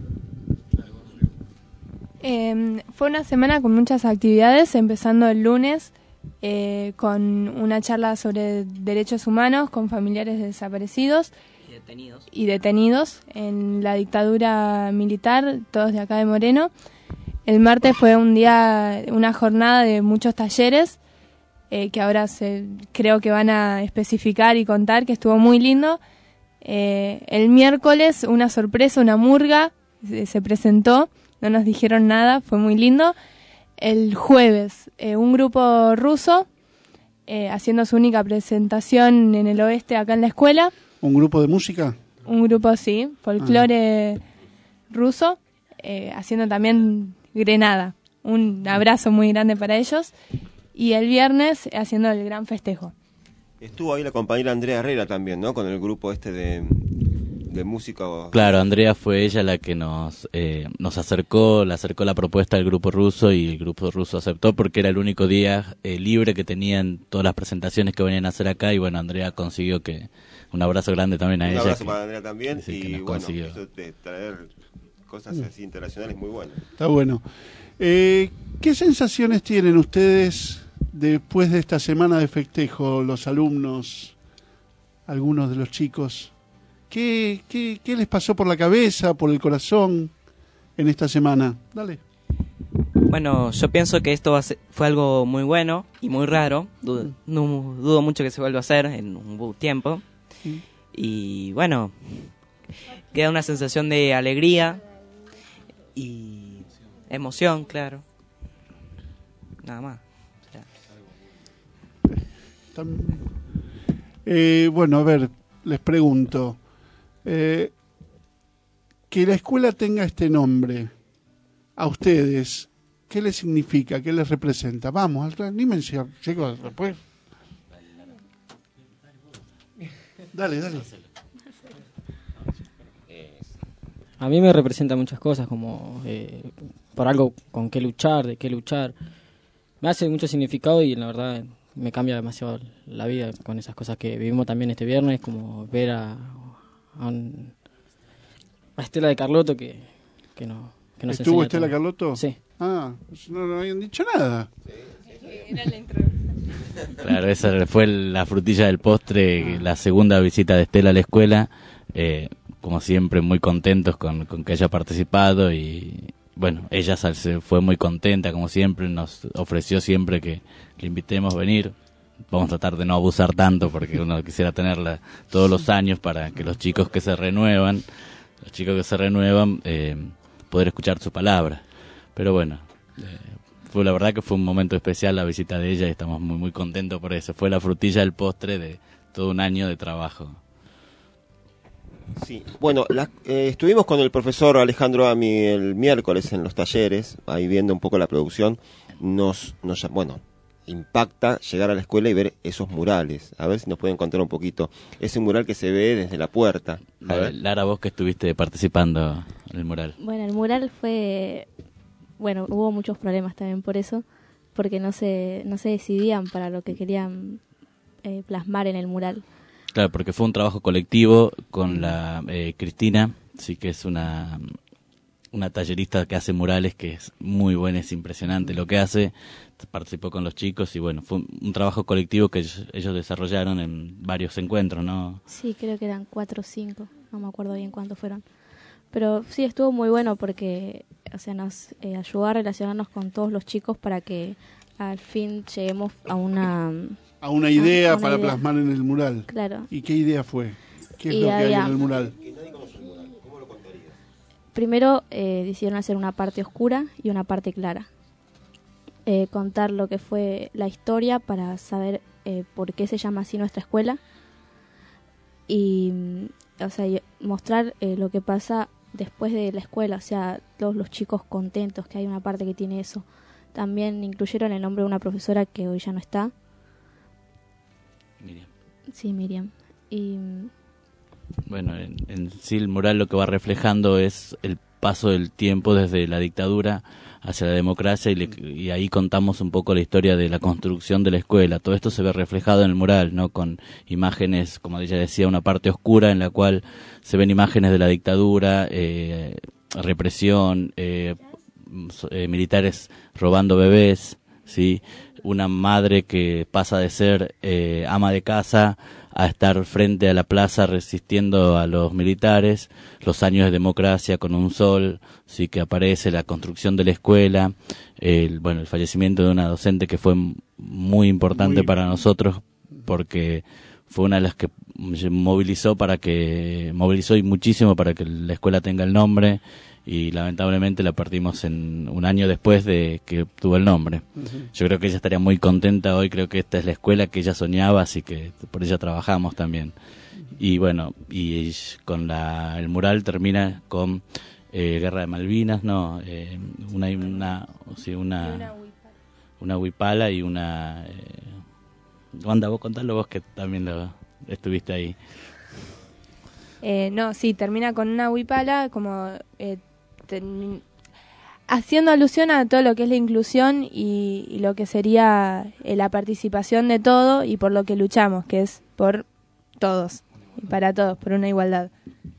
Eh, fue una semana con muchas actividades, empezando el lunes eh, con una charla sobre derechos humanos con familiares de desaparecidos y detenidos. y detenidos en la dictadura militar, todos de acá de Moreno. El martes fue un día, una jornada de muchos talleres eh, que ahora se, creo que van a especificar y contar, que estuvo muy lindo. Eh, el miércoles una sorpresa, una murga se, se presentó. No nos dijeron nada, fue muy lindo. El jueves, eh, un grupo ruso eh, haciendo su única presentación en el oeste, acá en la escuela. ¿Un grupo de música? Un grupo, sí, folclore ah. ruso, eh, haciendo también Grenada. Un abrazo muy grande para ellos. Y el viernes haciendo el gran festejo. Estuvo ahí la compañera Andrea Herrera también, ¿no? Con el grupo este de... de música. Claro, Andrea fue ella la que nos eh, nos acercó, le acercó la propuesta al grupo ruso, y el grupo ruso aceptó porque era el único día eh, libre que tenían todas las presentaciones que venían a hacer acá, y bueno, Andrea consiguió que, un abrazo grande también a un ella. Un abrazo que, para Andrea también, y bueno, consiguió. eso de traer cosas así internacionales muy bueno. Está bueno. Eh, ¿Qué sensaciones tienen ustedes después de esta semana de festejo, los alumnos, algunos de los chicos? ¿Qué, qué, ¿Qué les pasó por la cabeza, por el corazón en esta semana? Dale. Bueno, yo pienso que esto va a ser, fue algo muy bueno y muy raro. Dudo, no, dudo mucho que se vuelva a hacer en un tiempo. Sí. Y bueno, queda una sensación de alegría y emoción, claro. Nada más. O sea. Eh, bueno, a ver, les pregunto. Eh, que la escuela tenga este nombre, a ustedes, ¿qué les significa? ¿Qué les representa? Vamos, anímense, chicos, después. Dale, dale. A mí me representa muchas cosas, como eh, por algo con qué luchar, de qué luchar. Me hace mucho significado y la verdad me cambia demasiado la vida con esas cosas que vivimos también este viernes, como ver a, a, un, a Estela de Carlotto que, que, no, que nos ¿Estuvo enseña Estela todo. Carlotto? Sí. Ah, no, no habían dicho nada. Era la introducción. Claro, esa fue la frutilla del postre, la segunda visita de Estela a la escuela. Eh, como siempre, muy contentos con, con que haya participado y, bueno, ella se fue muy contenta, como siempre, nos ofreció siempre que le invitemos a venir. Vamos a tratar de no abusar tanto porque uno quisiera tenerla todos los años para que los chicos que se renuevan, los chicos que se renuevan, eh, poder escuchar su palabra. Pero bueno, eh, fue la verdad que fue un momento especial la visita de ella y estamos muy muy contentos por eso. Fue la frutilla del postre de todo un año de trabajo. Sí, bueno, la, eh, estuvimos con el profesor Alejandro Ami el miércoles en los talleres, ahí viendo un poco la producción. Nos, nos bueno, impacta llegar a la escuela y ver esos murales. A ver si nos pueden contar un poquito. Ese mural que se ve desde la puerta. A ver. Lara, vos que estuviste participando en el mural. Bueno, el mural fue... Bueno, hubo muchos problemas también por eso, porque no se, no se decidían para lo que querían eh, plasmar en el mural. Claro, porque fue un trabajo colectivo con la eh, Cristina, sí que es una una tallerista que hace murales, que es muy buena, es impresionante lo que hace. Participó con los chicos y bueno, fue un, un trabajo colectivo que ellos, ellos desarrollaron en varios encuentros, ¿no? Sí, creo que eran cuatro o cinco, no me acuerdo bien cuántos fueron. Pero sí, estuvo muy bueno porque, o sea, nos eh, ayudó a relacionarnos con todos los chicos para que al fin lleguemos a una... A una idea a una para idea. plasmar en el mural. Claro. ¿Y qué idea fue? ¿Qué es Y lo que hay había- en el mural? Primero eh, decidieron hacer una parte oscura y una parte clara. Eh, contar lo que fue la historia para saber eh, por qué se llama así nuestra escuela. Y, mm, o sea, y mostrar eh, lo que pasa después de la escuela, o sea, todos los chicos contentos, que hay una parte que tiene eso. También incluyeron el nombre de una profesora que hoy ya no está. Miriam. Sí, Miriam. Y mm, Bueno, en, en sí el mural lo que va reflejando es el paso del tiempo desde la dictadura hacia la democracia y, le, y ahí contamos un poco la historia de la construcción de la escuela. Todo esto se ve reflejado en el mural, ¿no? Con imágenes, como ella decía, una parte oscura en la cual se ven imágenes de la dictadura, eh, represión, eh, eh, militares robando bebés, ¿sí? Una madre que pasa de ser eh, ama de casa a estar frente a la plaza resistiendo a los militares, los años de democracia con un sol, sí, que aparece, la construcción de la escuela, el, bueno, el fallecimiento de una docente que fue muy importante muy... para nosotros porque fue una de las que movilizó para que movilizó y muchísimo para que la escuela tenga el nombre y lamentablemente la perdimos en un año después de que tuvo el nombre. Uh-huh. Yo creo que ella estaría muy contenta hoy, creo que esta es la escuela que ella soñaba, así que por ella trabajamos también. Uh-huh. Y bueno, y con la el mural termina con eh, Guerra de Malvinas, no, eh, una una sí, una una huipala y una eh, Wanda, vos contalo vos que también lo estuviste ahí. Eh, no, sí, termina con una huipala como eh, ten, haciendo alusión a todo lo que es la inclusión y, y lo que sería eh, la participación de todo y por lo que luchamos, que es por todos y para todos, por una igualdad.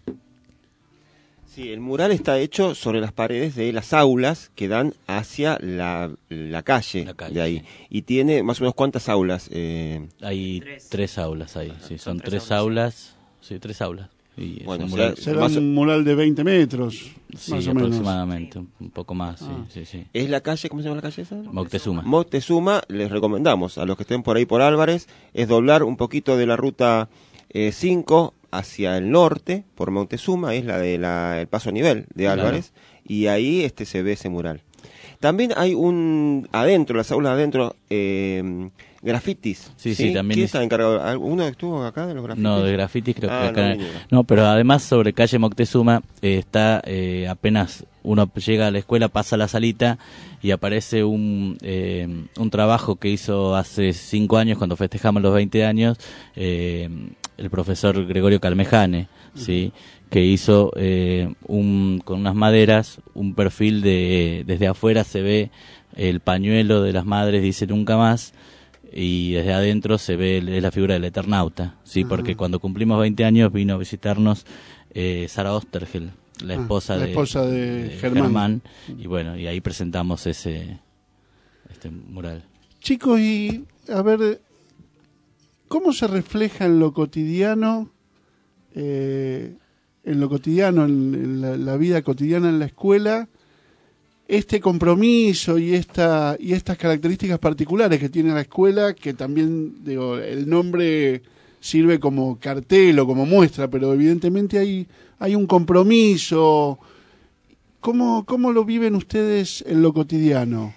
Sí, el mural está hecho sobre las paredes de las aulas que dan hacia la, la, calle, la calle de ahí. Y tiene más o menos ¿cuántas aulas? Eh... Hay tres. tres aulas ahí, sí, son, son tres, tres aulas, aulas, sí, tres aulas. Y bueno, un mural, será más... un mural de veinte metros, sí, más o aproximadamente, menos. un poco más, ah. sí, sí, sí. ¿Es la calle, cómo se llama la calle esa? Moctezuma. Moctezuma, les recomendamos a los que estén por ahí por Álvarez, es doblar un poquito de la ruta cinco, hacia el norte, por Montezuma, es la de la, el paso a nivel de Álvarez, claro. Y ahí este se ve ese mural. También hay un, adentro, las aulas adentro, eh, grafitis. Sí, sí, sí, también. ¿Quién es... está encargado? ¿Uno estuvo acá de los grafitis? No, de grafitis creo ah, que acá. No, no, pero además sobre calle Moctezuma eh, está eh, apenas uno llega a la escuela, pasa la salita y aparece un eh, un trabajo que hizo hace cinco años cuando festejamos los veinte años eh, el profesor Gregorio Calmejane, ¿sí? Que hizo eh, un con unas maderas un perfil de desde afuera se ve el pañuelo de las madres, dice nunca más, y desde adentro se ve la figura del Eternauta, sí, uh-huh. Porque cuando cumplimos veinte años vino a visitarnos eh, Sara Ostergel, la esposa, ah, la de, esposa de, de Germán. Germán, y bueno, y ahí presentamos ese este mural. Chicos, y a ver, ¿cómo se refleja en lo cotidiano, eh, en lo cotidiano, en, en la, la vida cotidiana en la escuela, este compromiso y esta y estas características particulares que tiene la escuela, que también, digo, el nombre sirve como cartel o como muestra, pero evidentemente hay hay un compromiso. ¿Cómo, cómo lo viven ustedes en lo cotidiano?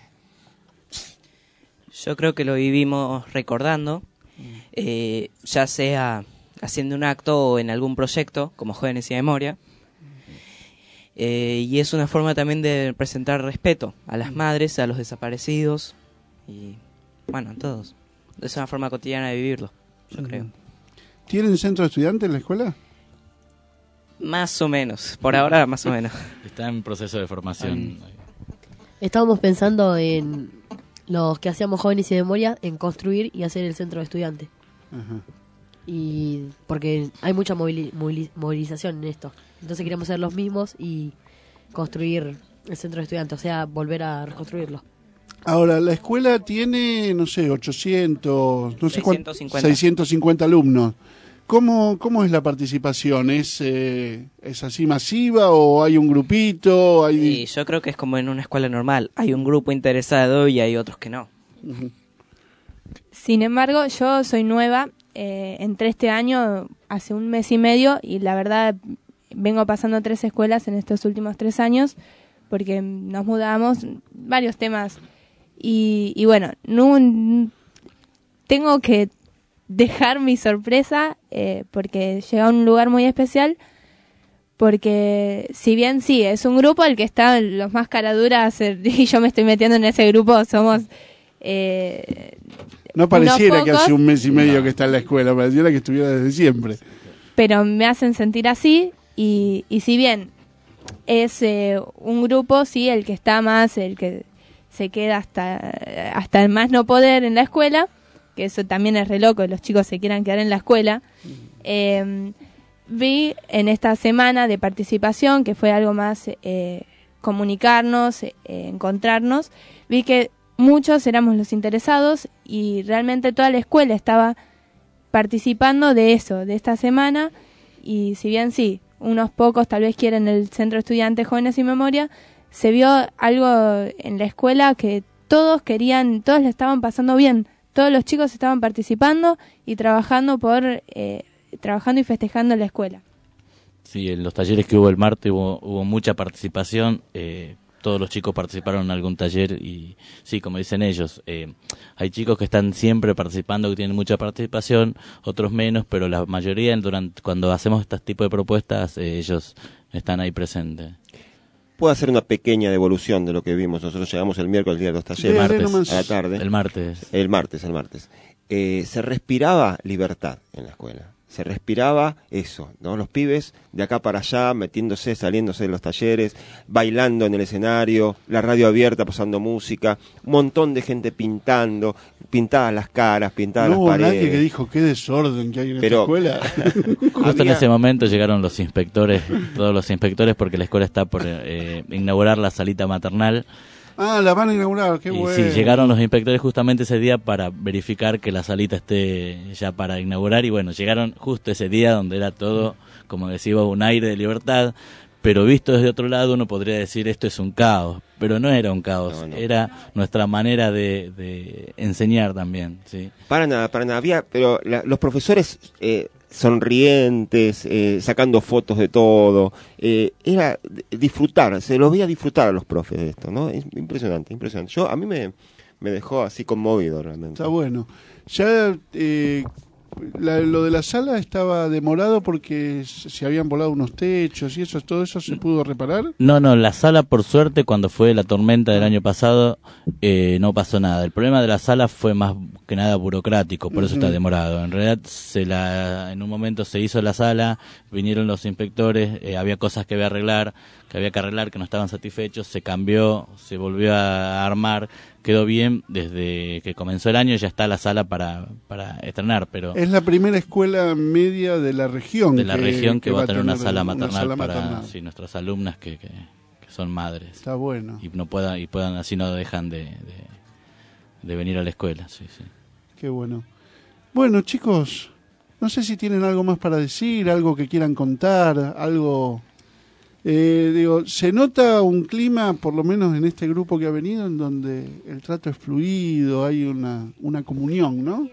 Yo creo que lo vivimos recordando, eh, ya sea haciendo un acto o en algún proyecto, como Jóvenes y Memoria. Eh, y es una forma también de presentar respeto a las madres, a los desaparecidos y, bueno, a todos. Es una forma cotidiana de vivirlo, yo uh-huh. creo. ¿Tienen centro de estudiantes en la escuela? Más o menos, por ahora más o menos. Está en proceso de formación. Estábamos pensando en los que hacíamos Jóvenes y Memoria, en construir y hacer el centro de estudiantes. Uh-huh. Y porque hay mucha movili- movili- movilización en esto. Entonces queríamos ser los mismos y construir el centro de estudiantes, o sea, volver a reconstruirlo. Ahora, la escuela tiene, no sé, ochocientos, no sé cuánto, seiscientos cincuenta. seiscientos cincuenta alumnos. ¿Cómo, cómo es la participación? ¿Es, eh, ¿Es así masiva o hay un grupito? Hay... Y yo creo que es como en una escuela normal. Hay un grupo interesado y hay otros que no. Uh-huh. Sin embargo, yo soy nueva. Eh, entré este año hace un mes y medio y la verdad vengo pasando tres escuelas en estos últimos tres años porque nos mudamos, varios temas. Y, y bueno, no, tengo que dejar mi sorpresa eh, porque llega a un lugar muy especial, porque si bien sí, es un grupo el que está los más caraduras y yo me estoy metiendo en ese grupo, somos... Eh, no pareciera pocos, que hace un mes y medio no. que está en la escuela, pareciera que estuviera desde siempre. Pero me hacen sentir así y, y si bien es eh, un grupo, sí, el que está más, el que se queda hasta, hasta el más no poder en la escuela, que eso también es re loco, que los chicos se quieran quedar en la escuela. Eh, vi en esta semana de participación, que fue algo más eh, comunicarnos, eh, encontrarnos, vi que muchos éramos los interesados y realmente toda la escuela estaba participando de eso, de esta semana, y si bien sí, unos pocos tal vez quieren el Centro de Estudiantes Jóvenes y Memoria, se vio algo en la escuela que todos querían, todos le estaban pasando bien, todos los chicos estaban participando y trabajando por eh, trabajando y festejando en la escuela. Sí, en los talleres que hubo el martes hubo, hubo mucha participación, eh, todos los chicos participaron en algún taller y sí, como dicen ellos, eh, hay chicos que están siempre participando, que tienen mucha participación, otros menos, pero la mayoría durante cuando hacemos este tipo de propuestas, eh, ellos están ahí presentes. Puedo hacer una pequeña devolución de lo que vimos. Nosotros llegamos el miércoles, el día de los talleres, martes, a la tarde. El martes. El martes, el martes. Eh, se respiraba libertad en la escuela. Se respiraba eso, ¿no? Los pibes de acá para allá, metiéndose, saliéndose de los talleres, bailando en el escenario, la radio abierta, pasando música, un montón de gente pintando, pintadas las caras, pintadas no las paredes. No hubo nadie que dijo qué desorden que hay en Pero, esta escuela. Justo había... en ese momento llegaron los inspectores, todos los inspectores, porque la escuela está por eh, inaugurar la salita maternal. Ah, la van a inaugurar, qué y bueno. Sí, llegaron los inspectores justamente ese día para verificar que la salita esté ya para inaugurar y bueno, llegaron justo ese día donde era todo, como decía, un aire de libertad, pero visto desde otro lado uno podría decir esto es un caos, pero no era un caos, no, no. Era nuestra manera de, de enseñar también, ¿sí? Para nada, para nada, había, pero la, los profesores... Eh, sonrientes, eh, sacando fotos de todo. Eh, era disfrutar, se los veía disfrutar a los profes de esto, ¿no? Es impresionante, impresionante. Yo, a mí me, me dejó así conmovido realmente. Está bueno. Ya eh, la- lo de la sala estaba demorado porque se se habían volado unos techos y eso, todo eso se pudo reparar. No, no, la sala por suerte cuando fue la tormenta del año pasado eh, no pasó nada. El problema de la sala fue más que nada burocrático, por eso Ujú. está demorado. En realidad se la, en un momento se hizo la sala, vinieron los inspectores, eh, había cosas que había arreglar, que había que arreglar, que no estaban satisfechos, se cambió, se volvió a armar, quedó bien, desde que comenzó el año ya está la sala para, para estrenar, pero Es la primera escuela media de la región. de la región que, va a tener una sala una maternal sala para maternal. sí, nuestras alumnas que, que, que son madres. Está bueno. Y no puedan, y puedan así no dejan de, de, de venir a la escuela, sí, sí. Qué bueno. Bueno, chicos, no sé si tienen algo más para decir, algo que quieran contar, algo... Eh, digo, se nota un clima, por lo menos en este grupo que ha venido, en donde el trato es fluido, hay una, una comunión, ¿no?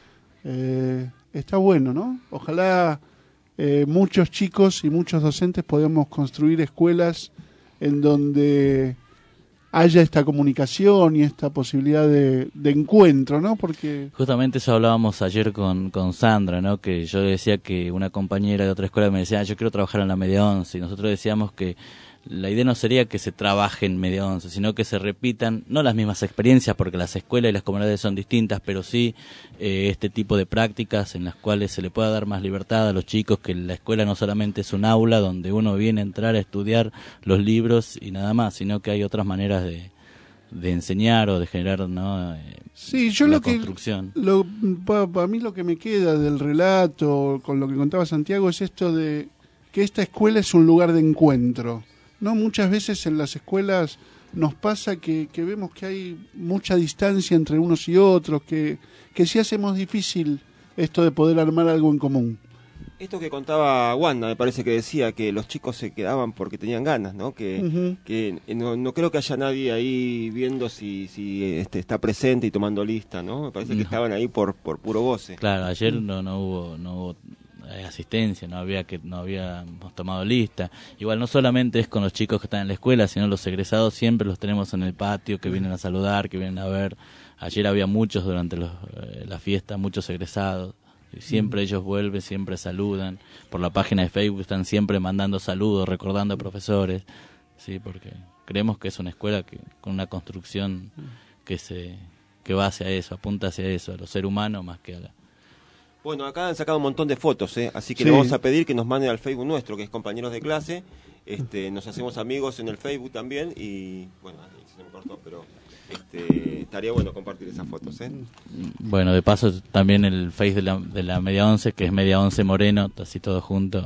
Eh, está bueno, ¿no? Ojalá eh, muchos chicos y muchos docentes podamos construir escuelas en donde haya esta comunicación y esta posibilidad de, de encuentro, ¿no? Porque Justamente eso hablábamos ayer con, con Sandra, ¿no? Que yo decía que una compañera de otra escuela me decía, ah, yo quiero trabajar en la media once, y nosotros decíamos que la idea no sería que se trabaje en media once, sino que se repitan, no las mismas experiencias, porque las escuelas y las comunidades son distintas, pero sí eh, este tipo de prácticas en las cuales se le pueda dar más libertad a los chicos, que la escuela no solamente es un aula donde uno viene a entrar a estudiar los libros y nada más, sino que hay otras maneras de, de enseñar o de generar, ¿no? Eh, sí, yo la lo que construcción. lo para mí lo que me queda del relato con lo que contaba Santiago es esto de que esta escuela es un lugar de encuentro. No, muchas veces en las escuelas nos pasa que, que vemos que hay mucha distancia entre unos y otros, que, que sí hacemos difícil esto de poder armar algo en común. Esto que contaba Wanda, me parece que decía que los chicos se quedaban porque tenían ganas, ¿no? Que, Ujú. que no, no creo que haya nadie ahí viendo si, si este, está presente y tomando lista, ¿no? Me parece que No. estaban ahí por, por puro goce. Claro, ayer no, no hubo, no hubo eh, asistencia, no había que no habíamos tomado lista. Igual no solamente es con los chicos que están en la escuela, sino los egresados siempre los tenemos en el patio, que vienen a saludar, que vienen a ver. Ayer había muchos durante los, eh, la fiesta, muchos egresados. Y siempre ellos vuelven, siempre saludan. Por la página de Facebook están siempre mandando saludos, recordando a profesores. Sí, porque creemos que es una escuela que con una construcción que se que va hacia eso, apunta hacia eso, a lo ser humano más que a la... Bueno, acá han sacado un montón de fotos, ¿eh? Así que Sí. le vamos a pedir que nos manden al Facebook nuestro, que es Compañeros de Clase. Este, nos hacemos amigos en el Facebook también y, bueno, ahí se me cortó, pero este, estaría bueno compartir esas fotos, ¿eh? Bueno, de paso también el Face de la, de la Media Once, que es Media Once Moreno, así todo junto,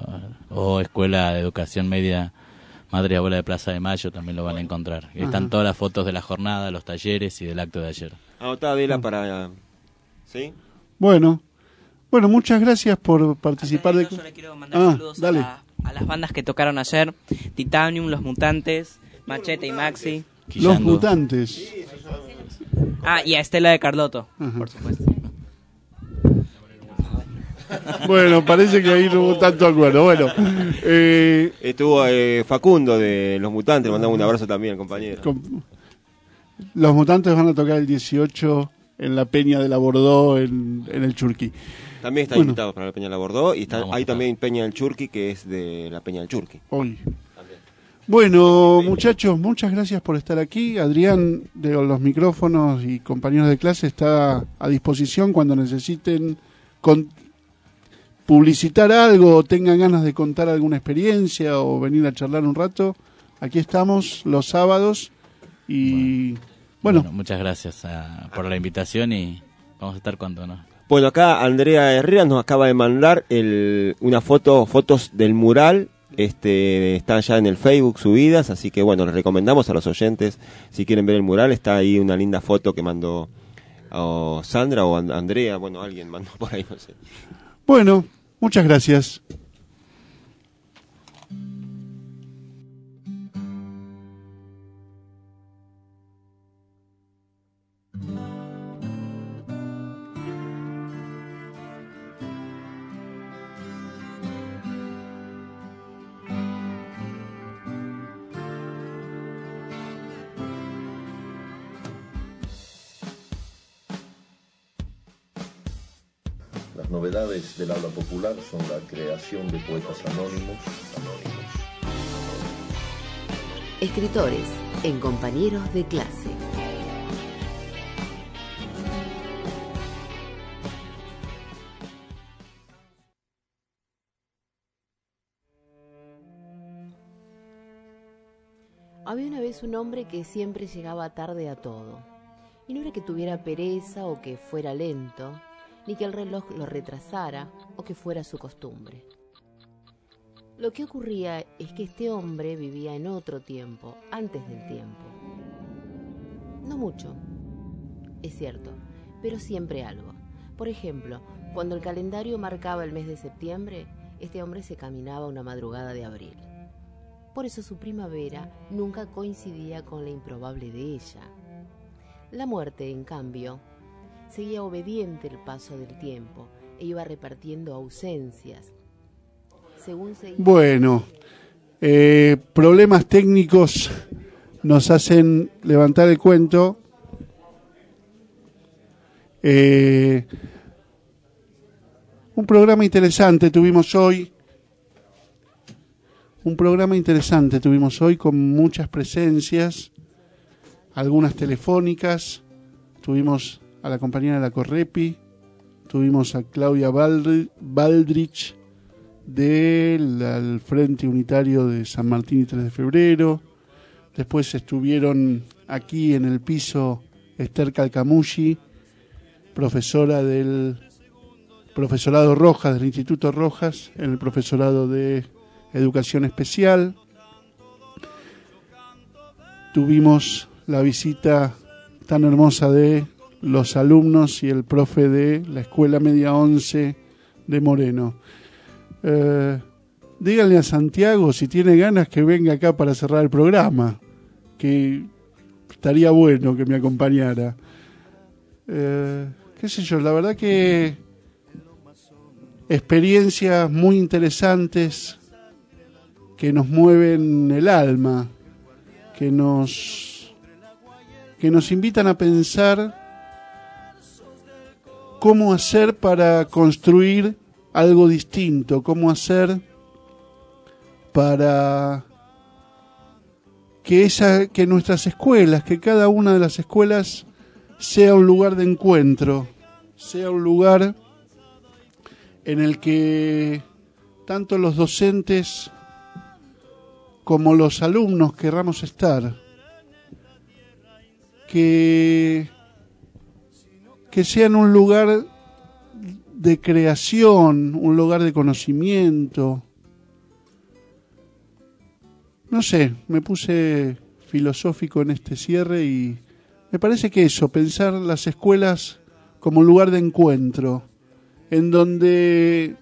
o Escuela de Educación Media Madre y Abuela de Plaza de Mayo, también lo van a encontrar. Y están Ajá. todas las fotos de la jornada, los talleres y del acto de ayer. Anotada Adela para... ¿Sí? Bueno, bueno, muchas gracias por participar de... Yo le quiero mandar Ah, saludos a, dale. la- a las bandas que tocaron ayer, Titanium, Los Mutantes, Machete y Maxi. Los Quillango. mutantes. Ah, y a Estela de Carlotto, Ajá. por supuesto. Bueno, parece que ahí no hubo tanto acuerdo. Bueno, eh, Estuvo eh, Facundo de Los Mutantes, le mandamos un abrazo también, compañero. com- los mutantes van a tocar el dieciocho en la Peña de la Bordó en, en el Churquí. También está Bueno. invitado para la Peña del Bordó y está, Vamos hay a tocar. también Peña del Churqui, que es de la Peña del Churqui. Hoy. Bueno, muchachos, muchas gracias por estar aquí. Adrián, de los micrófonos y compañeros de clase, está a disposición cuando necesiten con- publicitar algo o tengan ganas de contar alguna experiencia o venir a charlar un rato. Aquí estamos los sábados y bueno, Bueno, muchas gracias ah, por la invitación y vamos a estar cuando no. Bueno, acá Andrea Herrera nos acaba de mandar el, una foto, fotos del mural, este, están ya en el Facebook subidas, así que bueno, les recomendamos a los oyentes, si quieren ver el mural, está ahí una linda foto que mandó o Sandra o And- Andrea, bueno, alguien mandó por ahí, no sé. bueno, muchas gracias. Las novedades del habla popular son la creación de poetas anónimos, anónimos. Escritores en Compañeros de Clase. Había una vez un hombre que siempre llegaba tarde a todo. Y no era que tuviera pereza o que fuera lento, ni que el reloj lo retrasara o que fuera su costumbre. Lo que ocurría es que este hombre vivía en otro tiempo, antes del tiempo. No mucho, es cierto, pero siempre algo. Por ejemplo, cuando el calendario marcaba el mes de septiembre, este hombre se caminaba una madrugada de abril. Por eso su primavera nunca coincidía con la improbable de ella. La muerte, en cambio, seguía obediente el paso del tiempo e iba repartiendo ausencias. Según se... Bueno, eh, problemas técnicos nos hacen levantar el cuento. Eh, un programa interesante tuvimos hoy. Un programa interesante tuvimos hoy con muchas presencias, algunas telefónicas. Tuvimos a la compañera de la Correpi, tuvimos a Claudia Baldrich del Frente Unitario de San Martín y tres de febrero. Después estuvieron aquí en el piso Esther Calcamucci, profesora del profesorado Rojas, del Instituto Rojas, en el profesorado de Educación Especial. Tuvimos la visita tan hermosa de los alumnos y el profe de la Escuela Media once de Moreno. Eh, díganle a Santiago si tiene ganas que venga acá para cerrar el programa, que estaría bueno que me acompañara. Eh, qué sé yo, la verdad que experiencias muy interesantes que nos mueven el alma, que nos, que nos invitan a pensar cómo hacer para construir algo distinto, cómo hacer para que, esa, que nuestras escuelas, que cada una de las escuelas sea un lugar de encuentro, sea un lugar en el que tanto los docentes como los alumnos querramos estar, que, que sean un lugar de creación, un lugar de conocimiento. No sé, me puse filosófico en este cierre y me parece que eso, pensar las escuelas como un lugar de encuentro, en donde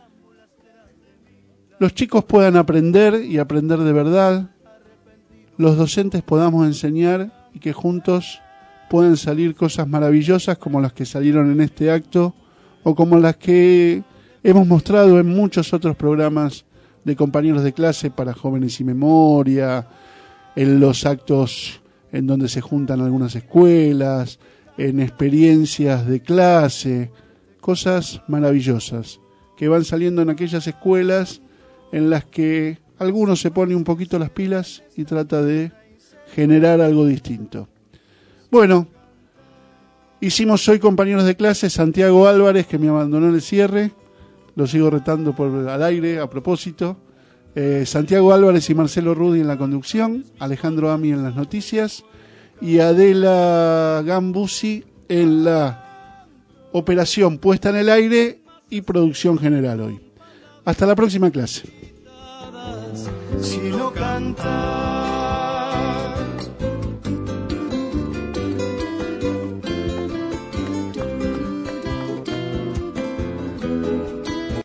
los chicos puedan aprender y aprender de verdad, los docentes podamos enseñar y que juntos puedan salir cosas maravillosas como las que salieron en este acto o como las que hemos mostrado en muchos otros programas de compañeros de clase para jóvenes y memoria, en los actos en donde se juntan algunas escuelas, en experiencias de clase, cosas maravillosas que van saliendo en aquellas escuelas en las que alguno se pone un poquito las pilas y trata de generar algo distinto. Bueno, hicimos hoy compañeros de clase Santiago Álvarez, que me abandonó en el cierre, lo sigo retando por al aire a propósito, eh, Santiago Álvarez y Marcelo Rudi en la conducción, Alejandro Ami en las noticias y Adela Gambusi en la operación puesta en el aire y producción general hoy. Hasta la próxima clase. Si no cantas